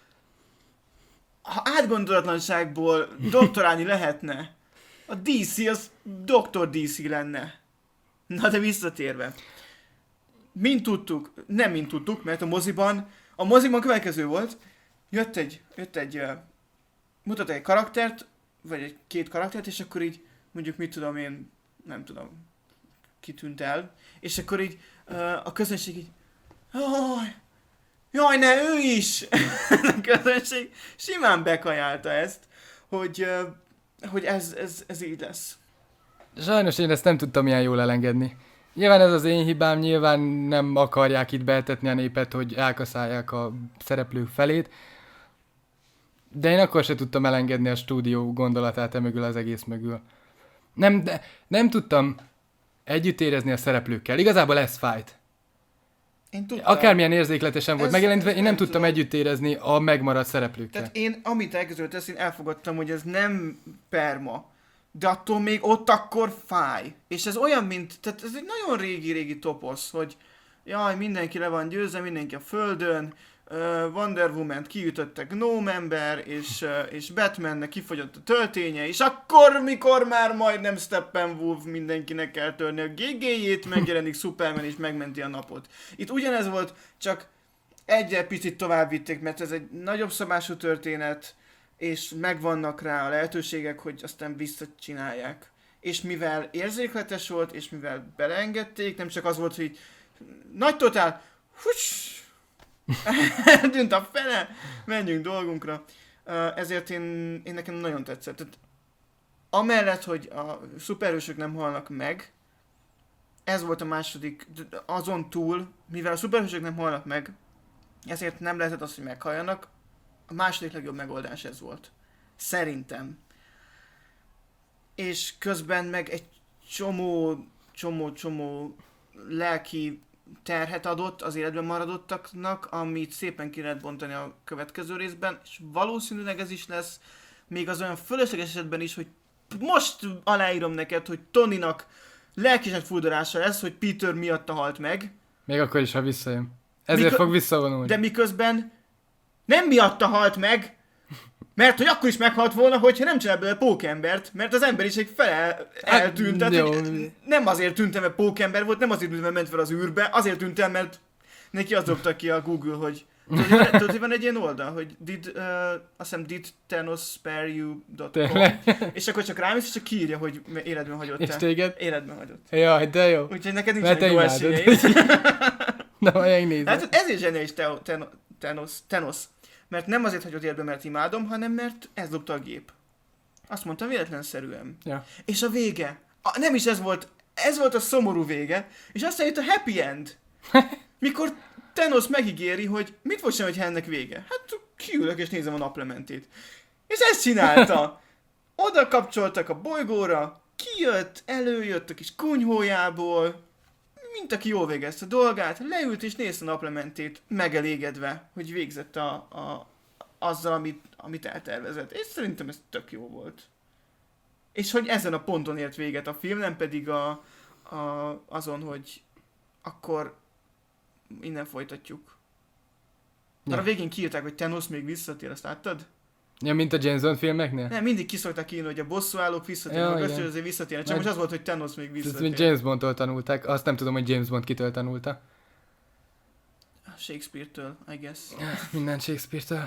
Ha átgondolatlanságból doktorálni lehetne, a dé cé az doktor dé cé lenne. Na de visszatérve. Mint tudtuk, nem mint tudtuk, mert a moziban, a moziban következő volt, jött egy, jött egy, uh, mutat egy karaktert, vagy egy két karaktert, és akkor így, mondjuk mit tudom én, nem tudom, kitűnt el, és akkor így uh, a közönség így, jaj, jaj, ne, ő is! A közönség simán bekajálta ezt, hogy, uh, hogy ez, ez, ez így lesz. Sajnos én ezt nem tudtam ilyen jól elengedni. Nyilván ez az én hibám, nyilván nem akarják itt behetetni a népet, hogy elkaszálják a szereplők felét, de én akkor se tudtam elengedni a stúdió gondolatát emögül az egész mögül. Nem, de, nem tudtam együtt érezni a szereplőkkel. Igazából ez fájt. Én tudtam. Akármilyen érzékletesen volt Ez- megjelentve, ez én nem nem tudtam tudom. együtt érezni a megmaradt szereplőkkel. Tehát én, amit elközöltesz, én elfogadtam, hogy ez nem perma. De attól még ott akkor fáj. És ez olyan, mint, tehát ez egy nagyon régi-régi toposz, hogy jaj, mindenki le van győzve, mindenki a földön, uh, Wonder Woman-t kiütötte Gnome ember, és, uh, és Batmannek kifogyott a tölténye, és akkor, mikor már majdnem Steppenwolf mindenkinek kell törni a gé gé-jét, megjelenik Superman és megmenti a napot. Itt ugyanez volt, csak egyre picit tovább vitték, mert ez egy nagyobb szabású történet, és megvannak rá a lehetőségek, hogy aztán visszacsinálják. És mivel érzékletes volt, és mivel beleengedték, nem csak az volt, hogy nagy totál, huss, eltűnt a fele, menjünk dolgunkra. Uh, ezért én, én nekem nagyon tetszett. Tehát, amellett, hogy a szuperhősök nem halnak meg, ez volt a második, azon túl, mivel a szuperhősök nem halnak meg, ezért nem lehetett az, hogy meghalljanak. A második legjobb megoldás ez volt. Szerintem. És közben meg egy csomó, csomó, csomó lelki terhet adott az életben maradottaknak, amit szépen ki lehet bontani a következő részben, és valószínűleg ez is lesz, még az olyan fölösleges esetben is, hogy most aláírom neked, hogy Tonynak lelkiség fuldorása lesz, hogy Peter miatta halt meg. Még akkor is, ha visszajön. Ezért Mikor- fog visszavonulni. De miközben nem miatta halt meg, mert hogy akkor is meghalt volna, hogyha nem csinál belőle pókembert, mert az emberiség fele eltűnt. Tehát, jó. hogy nem azért tűnt el, mert pókember volt, nem azért tűnt el, mert ment fel az űrbe, azért tűnt el, mert neki az dobta ki a Google, hogy tudod, hogy van- tudod, hogy van egy ilyen oldal, hogy did, uh, azt hiszem did Thanos spare you dot com, Tényleg? és akkor csak rámész, és csak kiírja, hogy életben hagyott És el. téged? Életben hagyott. Jaj, de jó. Úgyhogy neked Mert te nincsenek jó imádod. esélyeid. Na, megnézem. Hát ezért zseniális Teo- Teno- Thanos, Thanos. Mert nem azért hagyott életbe, mert imádom, hanem mert ez dobta a gép. Azt mondtam véletlenszerűen. Ja. És a vége. A, nem is ez volt, ez volt a szomorú vége, és aztán jött a happy end. Mikor Thanos megígéri, hogy mit fog sem, hogy ennek vége. Hát kiülök és nézem a naplementét. És ezt csinálta. Oda kapcsoltak a bolygóra, kijött, előjött a kis kunyhójából, mint aki jól végezte a dolgát, leült és nézte a naplementét, megelégedve, hogy végzett a, a, azzal, amit, amit eltervezett. És szerintem ez tök jó volt. És hogy ezen a ponton ért véget a film, nem pedig a, a, azon, hogy akkor innen folytatjuk. Mert Ja. a végén kiírták, hogy Thanos még visszatér, azt láttad? Ja, mint a James Bond filmeknél? Nem, mindig kiszoktak írni, hogy a bosszúállók visszatérnek, Ja, ja, igen. összönöző visszatérnek, csak Meg- most az volt, hogy Thanos még Ez visszatér. mint James Bondtól tanulták. Azt nem tudom, hogy James Bond kitől tanulta. Shakespeare-től, I guess. Minden Shakespeare-től.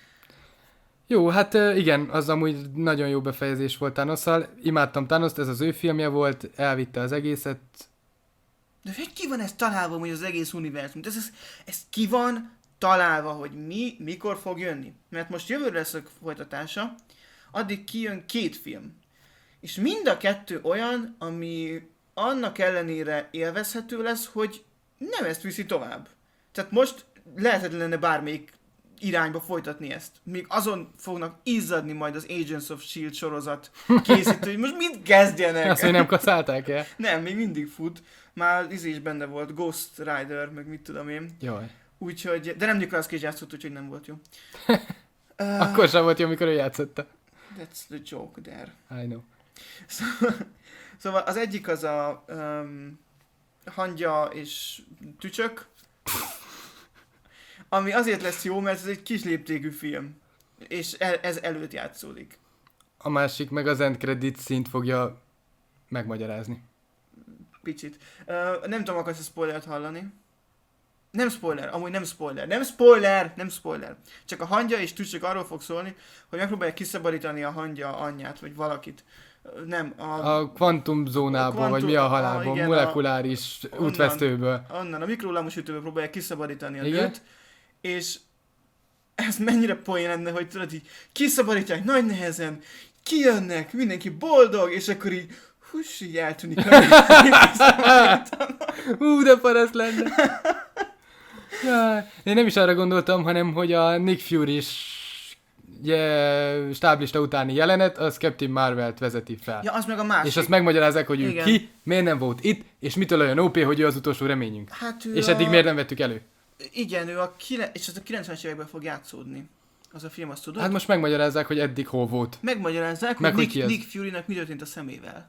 Jó, hát ö, igen, az amúgy nagyon jó befejezés volt Thanosszal. Imádtam Thanost, ez az ő filmje volt, elvitte az egészet. De hogy ki van ez találva, hogy az egész univerzum? Ez, ez, ez ki van találva, hogy mi, mikor fog jönni? Mert most jövőre lesz a folytatása, addig kijön két film. És mind a kettő olyan, ami annak ellenére élvezhető lesz, hogy nem ezt viszi tovább. Tehát most lehetetlen lenne bármelyik irányba folytatni ezt. Még azon fognak izzadni majd az Agents of Shield sorozat készítő, hogy most mit kezdjenek? Azt, hogy nem kaszálták el. Nem, még mindig fut. Már izé is benne volt, Ghost Rider, meg mit tudom én. Jaj. Úgyhogy, de nem Nicolas Cage játszott, úgyhogy nem volt jó. Uh, Akkor sem volt jó, amikor ő játszotta. That's the joke there. I know. Szóval, szóval az egyik az a um, hangya és tücsök, ami azért lesz jó, mert ez egy kis léptékű film. És el, ez előtt játszódik. A másik meg az end credit szint fogja megmagyarázni. Picit. Uh, nem tudom, akarsz a spoilert hallani? Nem spoiler, amúgy nem spoiler. Nem spoiler, nem spoiler. Csak a hangya és tücsök arról fog szólni, hogy megpróbálják kiszabadítani a hangya anyját, vagy valakit. Uh, nem, a... A kvantum zónából, A kvantum- vagy mi a ah, halálból, igen, molekuláris a- onnan. útvesztőből. Onnan a mikrohullámosütőből próbálják kiszabadítani a Igen? nőt, és ez mennyire poén lenne, hogy tudod így kiszabadítják nagy nehezen, kijönnek, mindenki boldog, és akkor így hús, így eltűnik. Hú, de paraszt lenne. Jaj, én nem is arra gondoltam, hanem hogy a Nick Fury is je, stáblista utáni jelenet, az Captain Marvelt vezeti fel. Ja, az meg a másik. És azt megmagyarázzák, hogy ő Igen. ki, miért nem volt itt, és mitől olyan ó pé, hogy ő az utolsó reményünk. Hát ő És a... eddig miért nem vettük elő? Igen, ő a kine... és az a kilencvenes években fog játszódni. Az a film, azt tudod? Hát most megmagyarázzák, hogy eddig hol volt. Megmagyarázzák, Meg hogy hogy ki Nick, ez? Nick Fury-nak mi történt a szemével.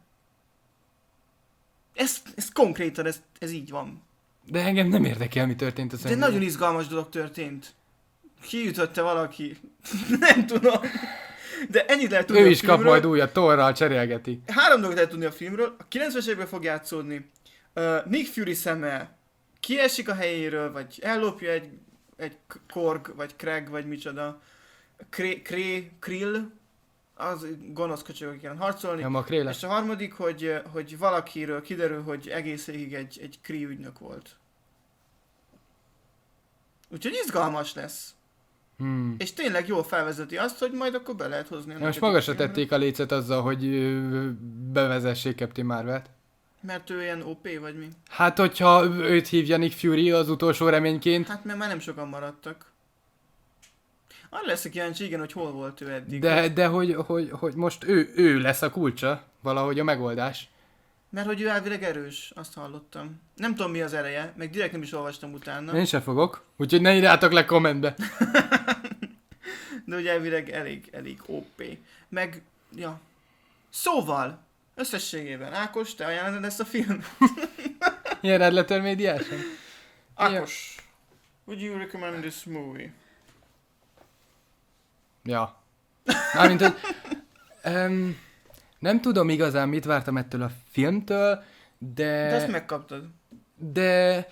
Ez, ez konkrétan, ez, ez így van. De engem nem érdekel, mi történt a De személyben. nagyon izgalmas dolog történt. Kiütötte valaki. Nem tudom. De ennyit lehet tudni Ő a is kap filmről. majd újat, Thorral cserélgeti. Három dolgot lehet tudni a filmről. A kilencvenes években fog játszódni. Uh, Nick Fury szeme kiesik a helyéről, vagy ellopja egy, egy Korg, vagy Kreg, vagy micsoda. Kré, Kré, Krill, az gonosz köcsög, akik kell harcolni. Ja, makréle. És a harmadik, hogy, hogy valakiről kiderül, hogy egész végig egy, egy Kree ügynök volt. Úgyhogy izgalmas lesz. Hmm. És tényleg jól felvezeti azt, hogy majd akkor be lehet hozni. a Ja, most negyedik magasra filmre. tették a lécet azzal, hogy ö, bevezessék Captain Marvelt. Mert ő ilyen ó pé vagy mi? Hát, hogyha őt hívja Nick Fury az utolsó reményként, Hát mert már nem sokan maradtak. Arra leszek kíváncsi, igen, hogy hol volt ő eddig. de, de hogy, hogy, hogy most ő, ő lesz a kulcsa, valahogy a megoldás. Mert hogy ő elvileg erős, azt hallottam. Nem tudom mi az ereje, meg direkt nem is olvastam utána. Én se fogok, úgyhogy ne írjátok le kommentbe. De ugye elvileg elég, elég ó pé. Meg, ja. Szóval, összességében, Ákos, te ajánlod ezt a film? Ilyen Red Letter médiásan? Ákos, would you recommend this movie? Ja. Mármint, hogy um, nem tudom igazán, mit vártam ettől a filmtől, de... De ezt megkaptad. De...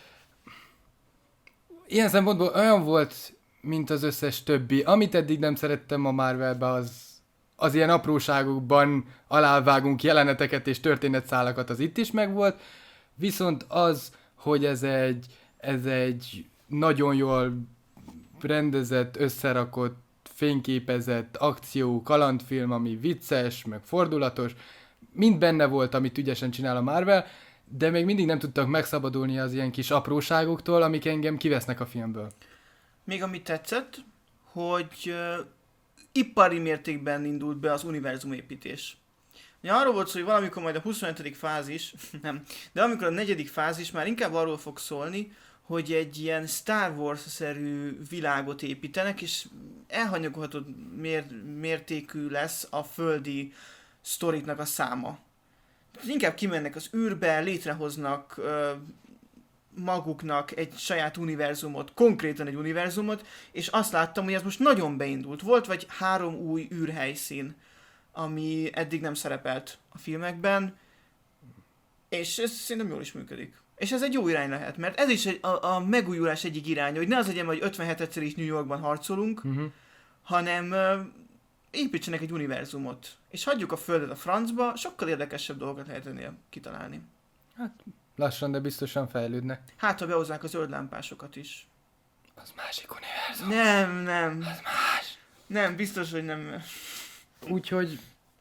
Ilyen szempontból olyan volt, mint az összes többi. Amit eddig nem szerettem a Marvelbe, az, az ilyen apróságokban alávágunk jeleneteket és történetszálakat, az itt is megvolt. Viszont az, hogy ez egy, ez egy nagyon jól rendezett, összerakott, fényképezett akció, kalandfilm, ami vicces, meg fordulatos, mind benne volt, amit ügyesen csinál a Marvel, de még mindig nem tudtak megszabadulni az ilyen kis apróságoktól, amik engem kivesznek a filmből. Még amit tetszett, hogy uh, ipari mértékben indult be az univerzumépítés. Ugye arról volt szó, hogy valamikor majd a huszonötödik fázis, nem, de amikor a negyedik fázis már inkább arról fog szólni, hogy egy ilyen Star Wars-szerű világot építenek, és elhanyagolható mér- mértékű lesz a földi sztoriknak a száma. Inkább kimennek az űrbe, létrehoznak ö, maguknak egy saját univerzumot, konkrétan egy univerzumot, és azt láttam, hogy ez most nagyon beindult. Volt vagy három új űrhelyszín, ami eddig nem szerepelt a filmekben, és ez szerintem jól is működik. És ez egy jó irány lehet, mert ez is egy, a, a megújulás egyik irány, hogy ne az legyen, hogy ötvenhetetszer is New Yorkban harcolunk, Uh-huh. hanem ö, építsenek egy univerzumot. És hagyjuk a földet a francba, sokkal érdekesebb dolgokat lehet ennél kitalálni. Lassan, de biztosan fejlődnek. Hát, ha behoznák az zöldlámpásokat is. Az másik univerzum. Nem, nem. Az más. Nem, biztos, hogy nem. Úgyhogy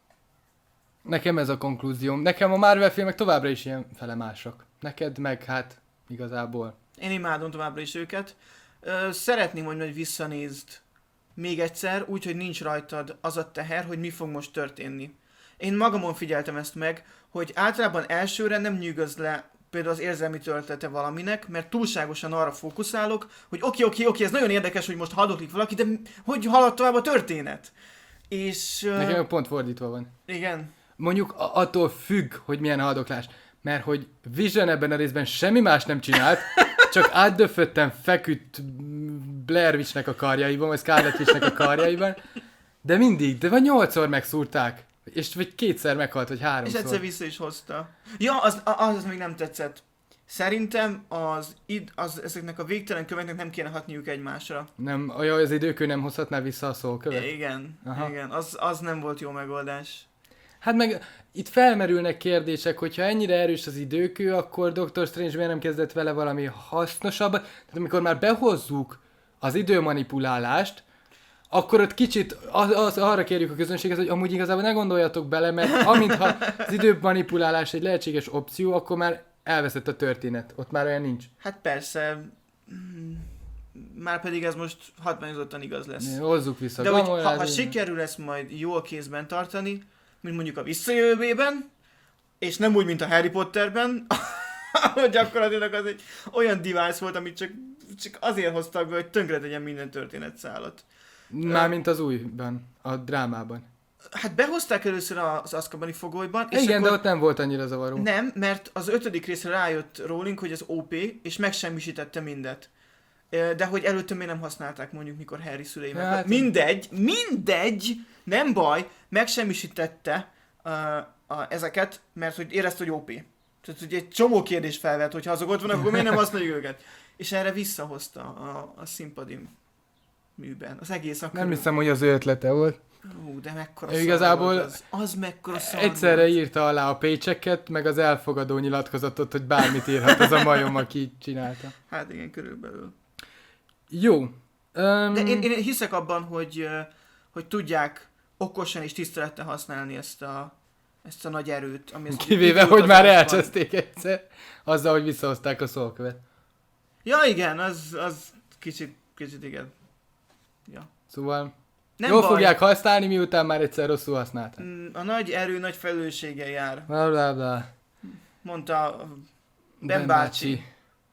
nekem ez a konklúzióm. Nekem a Marvel filmek továbbra is ilyen fele mások. Neked meg hát igazából. Én imádom továbbra is őket. Ö, szeretném, hogy majd visszanézd még egyszer, úgyhogy nincs rajtad az a teher, hogy mi fog most történni. Én magamon figyeltem ezt meg, hogy általában elsőre nem nyűgöz le például az érzelmi töltete valaminek, mert túlságosan arra fókuszálok, hogy oké, oké, oké, ez nagyon érdekes, hogy most hadoklik valaki, de hogy halad tovább a történet? És... ö, Nekem pont fordítva van. igen. Mondjuk a- attól függ, hogy milyen a hadoklás. Mert hogy Vision ebben a részben semmi más nem csinált, csak átdöföttem feküdt Blair Witchnek a karjaiban, vagy Scarlet Witchnek a karjaiban, de mindig, de vagy nyolcszor megszúrták. És vagy kétszer meghalt, vagy És háromszor. egyszer vissza is hozta. Ja, az, az, az még nem tetszett. Szerintem az, id, az ezeknek a végtelen köveknek nem kéne hatniuk egymásra. Nem, olyan az időkő nem hozhatná vissza a szólkövet? Igen, Aha. igen, az, az nem volt jó megoldás. Hát meg itt felmerülnek kérdések, hogyha ennyire erős az időkő, akkor Doctor Strange miért nem kezdett vele valami hasznosabbat? Tehát amikor már behozzuk az időmanipulálást, akkor ott kicsit az, az, arra kérjük a közönséget, hogy amúgy igazából ne gondoljatok bele, mert amintha az időmanipulálás egy lehetséges opció, akkor már elveszett a történet. Ott már olyan nincs. Hát persze, mm, már pedig ez most határozottan igaz lesz. Hozzuk vissza. De hogy, ha, ha sikerül ezt majd jól kézben tartani, mint mondjuk a visszajövőben, és nem úgy, mint a Harry Potterben, hogy gyakorlatilag az egy olyan device volt, amit csak, csak azért hoztak be, hogy tönkretegyen minden történetszálat. Mármint az újban, a drámában. Hát behozták először az Azkabani fogolyban. És igen, akkor... de ott nem volt annyira zavaró. Nem, mert az ötödik részre rájött Rowling, hogy az o pé, és megsemmisítette mindet. De hogy előtte még nem használták, mondjuk, mikor Harry szülei meg. Hát, mindegy, mindegy, nem baj, megsemmisítette uh, a, ezeket, mert hogy érezte, hogy o pé. Tehát, hogy egy csomó kérdés felvett, hogy ha azok ott vannak, akkor miért nem használjuk őket. És erre visszahozta a, a színpadi műben. Az egész a Nem hiszem, hogy az ő ötlete volt. Ú, de mekkora szar igazából volt az. Az mekkora szar egyszerre volt. írta alá a paychecket, meg az elfogadó nyilatkozatot, hogy bármit írhat az a majom, aki csinálta. Hát igen, körülbelül. Jó. Um... De én, én hiszek abban, hogy, hogy tudják okosan és tisztelettel használni ezt a, ezt a nagy erőt. Ami Kivéve, hogy már elcseszték egyszer, azzal, hogy visszahozták a szolkövet. Ja igen, az, az kicsit, kicsit igen. Ja. Szóval nem jól baj. fogják használni, miután már egyszer rosszul használták. A nagy erő nagy felelősséggel jár. Bla, bla, bla. Mondta Ben, Ben bácsi. bácsi.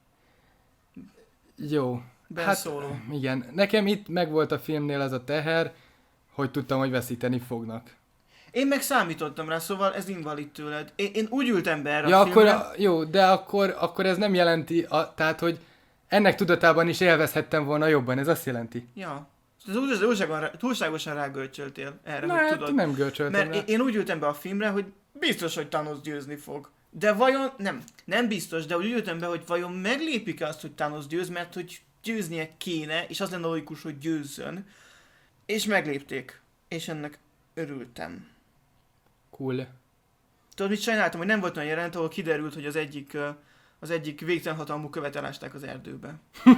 Jó. Ben hát, Solo. Igen. Nekem itt megvolt a filmnél az a teher, hogy tudtam, hogy veszíteni fognak. Én meg számítottam rá, szóval ez invalid tőled. Én, én úgy ültem be erre ja, a akkor filmre. a, jó, de akkor, akkor ez nem jelenti, a, tehát, hogy ennek tudatában is élvezhettem volna jobban, ez azt jelenti. Ja. Túlságosan, túlságosan rágölcsöltél erre, Na, hogy hát tudod. nem görcsöltem Mert rá. én úgy ültem be a filmre, hogy biztos, hogy Thanos győzni fog. De vajon, nem, nem biztos, de úgy ültem be, hogy vajon meglépik azt, hogy Thanos győz, mert hogy győznie kéne, és az lenne logikus, hogy győzzön. És meglépték. És ennek örültem. Cool. Tudod, mit sajnáltam, hogy nem volt olyan jelenet, ahol kiderült, hogy az egyik, ö, az egyik végtelen hatalmú követ elásták az erdőbe.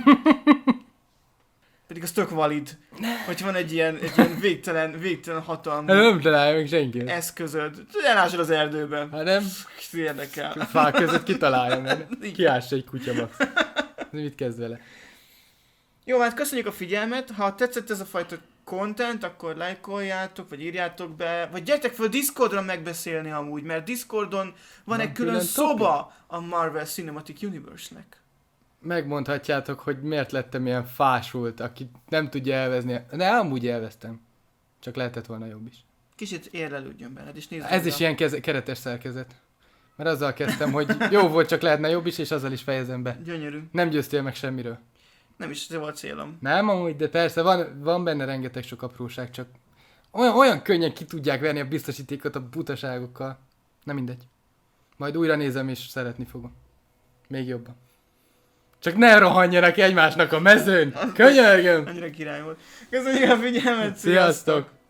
Pedig az tök valid, hogy van egy ilyen, egy ilyen végtelen, végtelen hatalmú Nem találja meg senki. eszközöd. Elásod az erdőbe. Hát nem, Kit érdekel. a fák között kitalálja, mert kiássa egy kutya max. Mit kezd vele? Jó, hát köszönjük a figyelmet. Ha tetszett ez a fajta content, akkor lájkoljátok, vagy írjátok be, vagy gyertek fel Discordra megbeszélni amúgy, mert Discordon van, van egy külön, külön szoba a Marvel Cinematic Universe-nek. Megmondhatjátok, hogy miért lettem ilyen fásult, aki nem tudja elvezni. De amúgy elveztem. Csak lehetett volna jobb is. Kicsit érlelődjön benned, és nézd Ez oda. is ilyen keze- keretes szerkezet. Mert azzal kezdtem, hogy jó volt, csak lehetne jobb is, és azzal is fejezem be. Gyönyörű. Nem győztél meg semmiről. Nem is ez volt célom. Nem amúgy, de persze, van, van benne rengeteg sok apróság, csak olyan, olyan könnyen ki tudják venni a biztosítékot a butaságokkal. Nem mindegy. Majd újra nézem, és szeretni fogom. Még jobban. Csak ne rohanjanak egymásnak a mezőn! Könyörgöm! Annyira király volt. Köszönjük a figyelmet, Sziasztok!